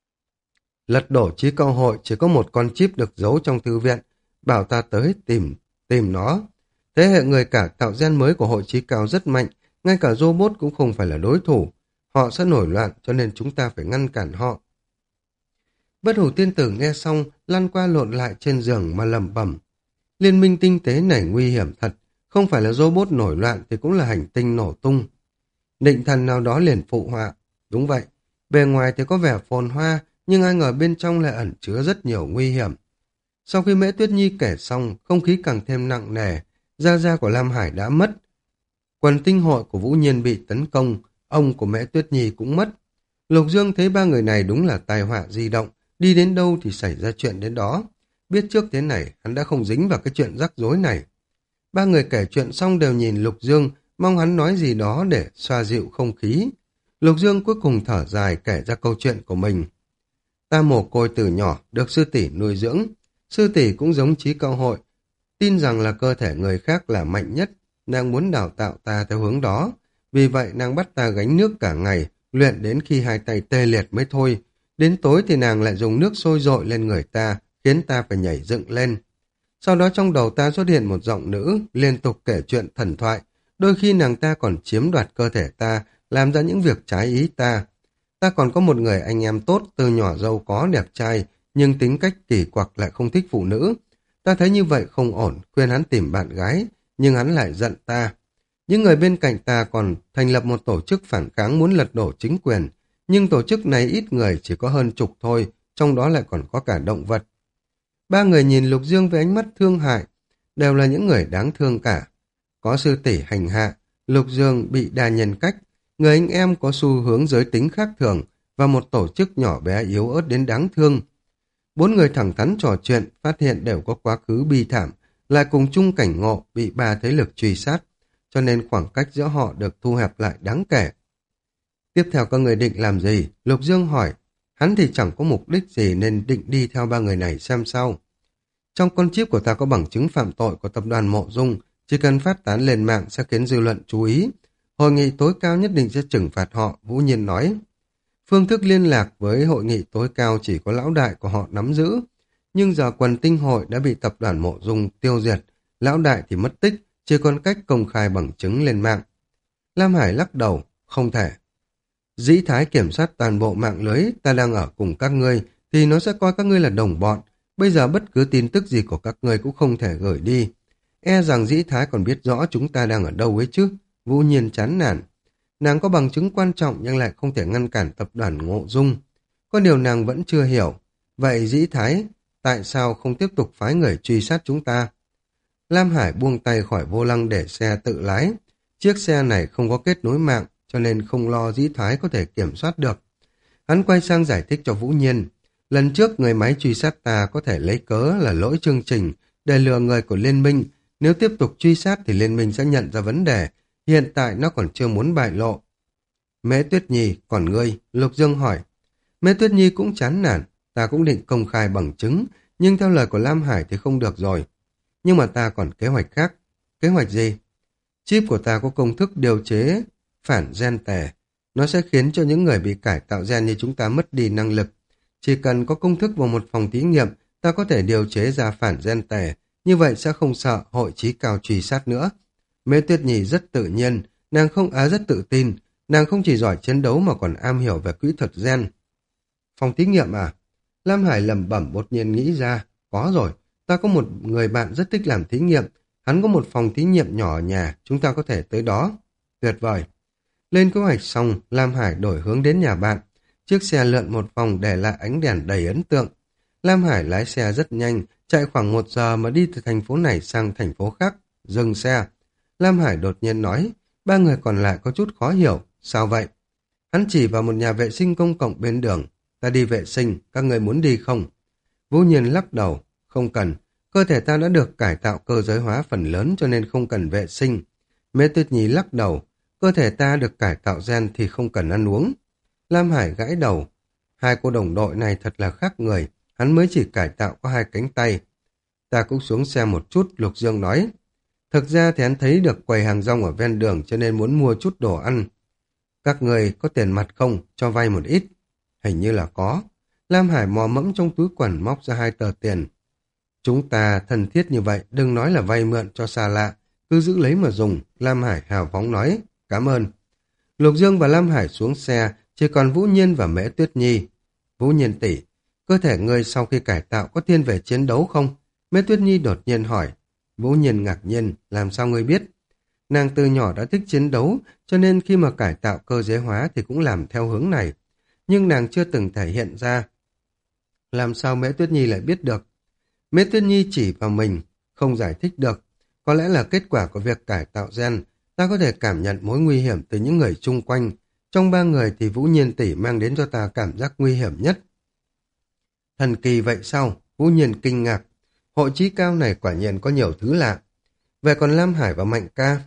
lật đổ trí cao hội, chỉ có một con chip được giấu trong thư viện, bảo ta tới tìm nó. Thế hệ người cả tạo gen mới của hội trí cao rất mạnh, ngay cả robot cũng không phải là đối thủ. Họ sẽ nổi loạn cho nên chúng ta phải ngăn cản họ. Bất hủ tiên tử nghe xong, lăn qua lộn lại trên giường mà lẩm bẩm. Liên minh tinh tế này nguy hiểm thật, không phải là robot nổi loạn thì cũng là hành tinh nổ tung. Định thần nào đó liền phụ họa. Đúng vậy, bề ngoài thì có vẻ phồn hoa, nhưng ai ngờ bên trong lại ẩn chứa rất nhiều nguy hiểm. Sau khi Mễ Tuyết Nhi kể xong, không khí càng thêm nặng nề, gia gia của Lam Hải đã mất. Quần tinh hội của Vũ Nhiên bị tấn công, ông của Mễ Tuyết Nhi cũng mất. Lục Dương thấy ba người này đúng là tai họa di động, đi đến đâu thì xảy ra chuyện đến đó. Biết trước thế này, hắn đã không dính vào cái chuyện rắc rối này. Ba người kể chuyện xong đều nhìn Lục Dương, mong hắn nói gì đó để xoa dịu không khí. Lục Dương cuối cùng thở dài kể ra câu chuyện của mình. Ta mồ côi từ nhỏ, được sư tỷ nuôi dưỡng. Sư tỷ cũng giống Chí Cao Hội, tin rằng là cơ thể người khác là mạnh nhất, nàng muốn đào tạo ta theo hướng đó. Vì vậy nàng bắt ta gánh nước cả ngày, luyện đến khi hai tay tê liệt mới thôi. Đến tối thì nàng lại dùng nước sôi dội lên người ta, khiến ta phải nhảy dựng lên. Sau đó trong đầu ta xuất hiện một giọng nữ, liên tục kể chuyện thần thoại. Đôi khi nàng ta còn chiếm đoạt cơ thể ta, làm ra những việc trái ý ta. Ta còn có một người anh em tốt, từ nhỏ giàu có đẹp trai, nhưng tính cách kỳ quặc lại không thích phụ nữ. Ta thấy như vậy không ổn, khuyên hắn tìm bạn gái, nhưng hắn lại giận ta. Những người bên cạnh ta còn thành lập một tổ chức phản kháng muốn lật đổ chính quyền, nhưng tổ chức này ít người, chỉ có hơn chục thôi, trong đó lại còn có cả động vật. Ba người nhìn Lục Dương với ánh mắt thương hại, đều là những người đáng thương cả. Có sư tỷ hành hạ, Lục Dương bị đa nhân cách, người anh em có xu hướng giới tính khác thường và một tổ chức nhỏ bé yếu ớt đến đáng thương. Bốn người thẳng thắn trò chuyện, phát hiện đều có quá khứ bi thảm, lại cùng chung cảnh ngộ bị ba thế lực truy sát, cho nên khoảng cách giữa họ được thu hẹp lại đáng kể. Tiếp theo các người định làm gì? Lục Dương hỏi. Hắn thì chẳng có mục đích gì nên định đi theo ba người này xem sau. Trong con chip của ta có bằng chứng phạm tội của tập đoàn Mộ Dung, chỉ cần phát tán lên mạng sẽ khiến dư luận chú ý. Hội nghị tối cao nhất định sẽ trừng phạt họ, Vũ Nhiên nói. Phương thức liên lạc với hội nghị tối cao chỉ có lão đại của họ nắm giữ. Nhưng giờ quần tinh hội đã bị tập đoàn Mộ Dung tiêu diệt, lão đại thì mất tích, chỉ còn cách công khai bằng chứng lên mạng. Lam Hải lắc đầu, không thể. Dĩ Thái kiểm soát toàn bộ mạng lưới, ta đang ở cùng các ngươi, thì nó sẽ coi các ngươi là đồng bọn. Bây giờ bất cứ tin tức gì của các ngươi cũng không thể gửi đi. E rằng Dĩ Thái còn biết rõ chúng ta đang ở đâu ấy chứ. Vũ Nhiên chán nản. Nàng có bằng chứng quan trọng nhưng lại không thể ngăn cản tập đoàn Ngộ Dung. Có điều nàng vẫn chưa hiểu. Vậy Dĩ Thái, tại sao không tiếp tục phái người truy sát chúng ta? Lam Hải buông tay khỏi vô lăng để xe tự lái. Chiếc xe này không có kết nối mạng, cho nên không lo Dĩ Thái có thể kiểm soát được. Hắn quay sang giải thích cho Vũ Nhiên. Lần trước người máy truy sát ta có thể lấy cớ là lỗi chương trình để lừa người của liên minh. Nếu tiếp tục truy sát thì liên minh sẽ nhận ra vấn đề. Hiện tại nó còn chưa muốn bại lộ. Mễ Tuyết Nhi, còn ngươi? Lục Dương hỏi. Mễ Tuyết Nhi cũng chán nản. Ta cũng định công khai bằng chứng, nhưng theo lời của Lam Hải thì không được rồi. Nhưng mà ta còn kế hoạch khác. Kế hoạch gì? Chip của ta có công thức điều chế phản gen tề. Nó sẽ khiến cho những người bị cải tạo gen như chúng ta mất đi năng lực. Chỉ cần có công thức vào một phòng thí nghiệm, ta có thể điều chế ra phản gen tề. Như vậy sẽ không sợ hội chí cao truy sát nữa. Mễ Tuyết Nhi rất tự nhiên, nàng không rất tự tin. Nàng không chỉ giỏi chiến đấu mà còn am hiểu về kỹ thuật gen. Phòng thí nghiệm à? Lam Hải lẩm bẩm đột nhiên nghĩ ra. Có rồi, ta có một người bạn rất thích làm thí nghiệm. Hắn có một phòng thí nghiệm nhỏ ở nhà, chúng ta có thể tới đó. Tuyệt vời. Lên kế hoạch xong, Lam Hải đổi hướng đến nhà bạn. Chiếc xe lượn một vòng để lại ánh đèn đầy ấn tượng. Lam Hải lái xe rất nhanh, chạy khoảng 1 giờ mà đi từ thành phố này sang thành phố khác. Dừng xe. Lam Hải đột nhiên nói, ba người còn lại có chút khó hiểu. Sao vậy? Hắn chỉ vào một nhà vệ sinh công cộng bên đường. Ta đi vệ sinh, các người muốn đi không? Vũ Nhiên lắc đầu. Không cần. Cơ thể ta đã được cải tạo cơ giới hóa phần lớn cho nên không cần vệ sinh. Mễ Tuyết Nhi lắc đầu. Cơ thể ta được cải tạo gen thì không cần ăn uống. Lam Hải gãi đầu. Hai cô đồng đội này thật là khác người. Hắn mới chỉ cải tạo có 2 cánh tay. Ta cũng xuống xe một chút, Lục Dương nói. Thực ra thì hắn thấy được quầy hàng rong ở ven đường cho nên muốn mua chút đồ ăn. Các người có tiền mặt không? Cho vay một ít. Hình như là có. Lam Hải mò mẫm trong túi quần móc ra 2 tờ tiền. Chúng ta thân thiết như vậy, đừng nói là vay mượn cho xa lạ. Cứ giữ lấy mà dùng, Lam Hải hào phóng nói. Cảm ơn. Lục Dương và Lam Hải xuống xe, chỉ còn Vũ Nhiên và Mễ Tuyết Nhi. Vũ Nhiên tỷ, cơ thể ngươi sau khi cải tạo có thiên về chiến đấu không? Mễ Tuyết Nhi đột nhiên hỏi. Vũ Nhiên ngạc nhiên, làm sao ngươi biết? Nàng từ nhỏ đã thích chiến đấu, cho nên khi mà cải tạo cơ giới hóa thì cũng làm theo hướng này. Nhưng nàng chưa từng thể hiện ra. Làm sao Mễ Tuyết Nhi lại biết được? Mễ Tuyết Nhi chỉ vào mình, không giải thích được. Có lẽ là kết quả của việc cải tạo gen, ta có thể cảm nhận mối nguy hiểm từ những người chung quanh. Trong ba người thì Vũ Nhiên tỷ mang đến cho ta cảm giác nguy hiểm nhất. Thần kỳ vậy sao? Vũ Nhiên kinh ngạc. Hội trí cao này quả nhiên có nhiều thứ lạ. Về còn Lam Hải và Mạnh Ca,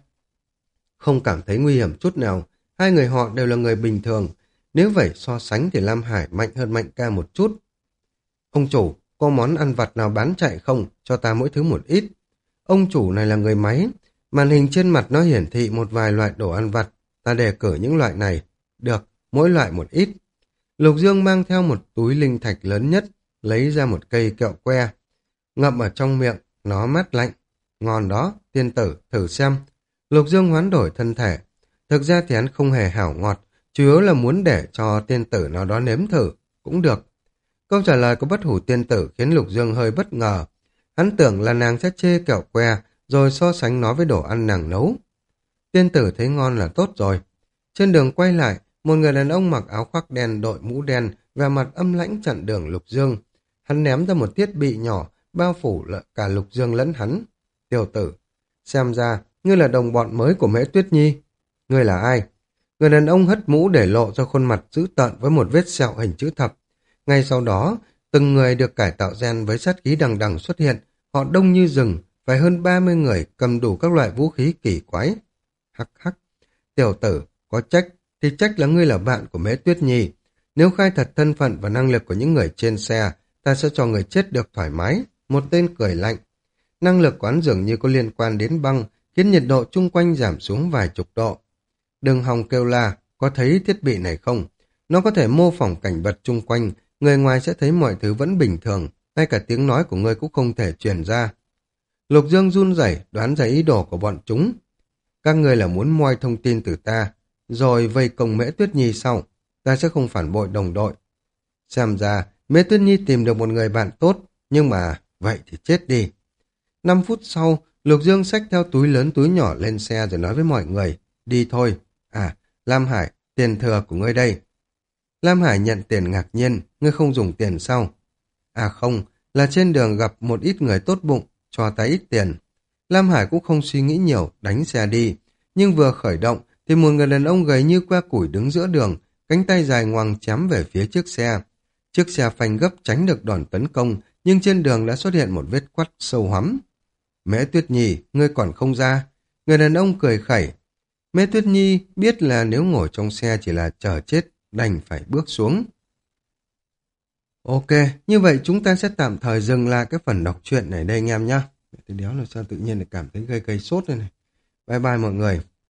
không cảm thấy nguy hiểm chút nào. Hai người họ đều là người bình thường. Nếu vậy so sánh thì Lam Hải mạnh hơn Mạnh Ca một chút. Ông chủ, có món ăn vặt nào bán chạy không? Cho ta mỗi thứ một ít. Ông chủ này là người máy. Màn hình trên mặt nó hiển thị một vài loại đồ ăn vặt. Ta đề cử những loại này. Được, mỗi loại một ít. Lục Dương mang theo một túi linh thạch lớn nhất, lấy ra một cây kẹo que. Ngậm ở trong miệng, nó mát lạnh. Ngon đó, tiên tử, thử xem. Lục Dương hoán đổi thân thể. Thực ra thì hắn không hề hảo ngọt, chủ yếu là muốn để cho tiên tử nào đó nếm thử. Cũng được. Câu trả lời của bất hủ tiên tử khiến Lục Dương hơi bất ngờ. Hắn tưởng là nàng sẽ chê kẹo que, rồi so sánh nó với đồ ăn nàng nấu. Tiên tử thấy ngon là tốt rồi. Trên đường quay lại, một người đàn ông mặc áo khoác đen đội mũ đen và mặt âm lãnh chặn đường Lục Dương. Hắn ném ra một thiết bị nhỏ, bao phủ cả Lục Dương lẫn hắn. Tiểu tử, xem ra, ngươi là đồng bọn mới của Mễ Tuyết Nhi. Ngươi là ai? Người đàn ông hất mũ để lộ ra khuôn mặt dữ tợn với một vết sẹo hình chữ thập. Ngay sau đó, từng người được cải tạo gen với sát khí đằng đằng xuất hiện. Họ đông như rừng, phải hơn 30 người cầm đủ các loại vũ khí kỳ quái. Hắc hắc, tiểu tử, có trách thì trách là ngươi là bạn của Mễ Tuyết Nhi. Nếu khai thật thân phận và năng lực của những người trên xe, ta sẽ cho người chết được thoải mái. Một tên cười lạnh. Năng lực của hắn dường như có liên quan đến băng, khiến nhiệt độ chung quanh giảm xuống vài chục độ. Đừng hòng kêu la, có thấy thiết bị này không? Nó có thể mô phỏng cảnh vật chung quanh, người ngoài sẽ thấy mọi thứ vẫn bình thường, ngay cả tiếng nói của ngươi cũng không thể truyền ra. Lục Dương run rẩy đoán ra ý đồ của bọn chúng. Các ngươi là muốn moi thông tin từ ta, rồi vây công Mễ Tuyết Nhi sau. Ta sẽ không phản bội đồng đội. Xem ra, Mễ Tuyết Nhi tìm được một người bạn tốt, nhưng mà vậy thì chết đi. 5 phút sau, Lục Dương xách theo túi lớn túi nhỏ lên xe rồi nói với mọi người, đi thôi. À, Lam Hải, tiền thừa của ngươi đây. Lam Hải nhận tiền ngạc nhiên, ngươi không dùng tiền sao? À không, là trên đường gặp một ít người tốt bụng, cho ta ít tiền. Lam Hải cũng không suy nghĩ nhiều, đánh xe đi. Nhưng vừa khởi động, thì một người đàn ông gầy như que củi đứng giữa đường, cánh tay dài ngoằng chém về phía chiếc xe. Chiếc xe phanh gấp tránh được đòn tấn công, nhưng trên đường đã xuất hiện một vết quắt sâu hoắm. Mễ Tuyết Nhi, ngươi còn không ra. Người đàn ông cười khẩy. Mễ Tuyết Nhi biết là nếu ngồi trong xe chỉ là chờ chết, đành phải bước xuống. Ok, như vậy chúng ta sẽ tạm thời dừng lại cái phần đọc truyện này đây anh em nhé. Tôi đéo là sao tự nhiên lại cảm thấy gây sốt đây này. Bye bye mọi người.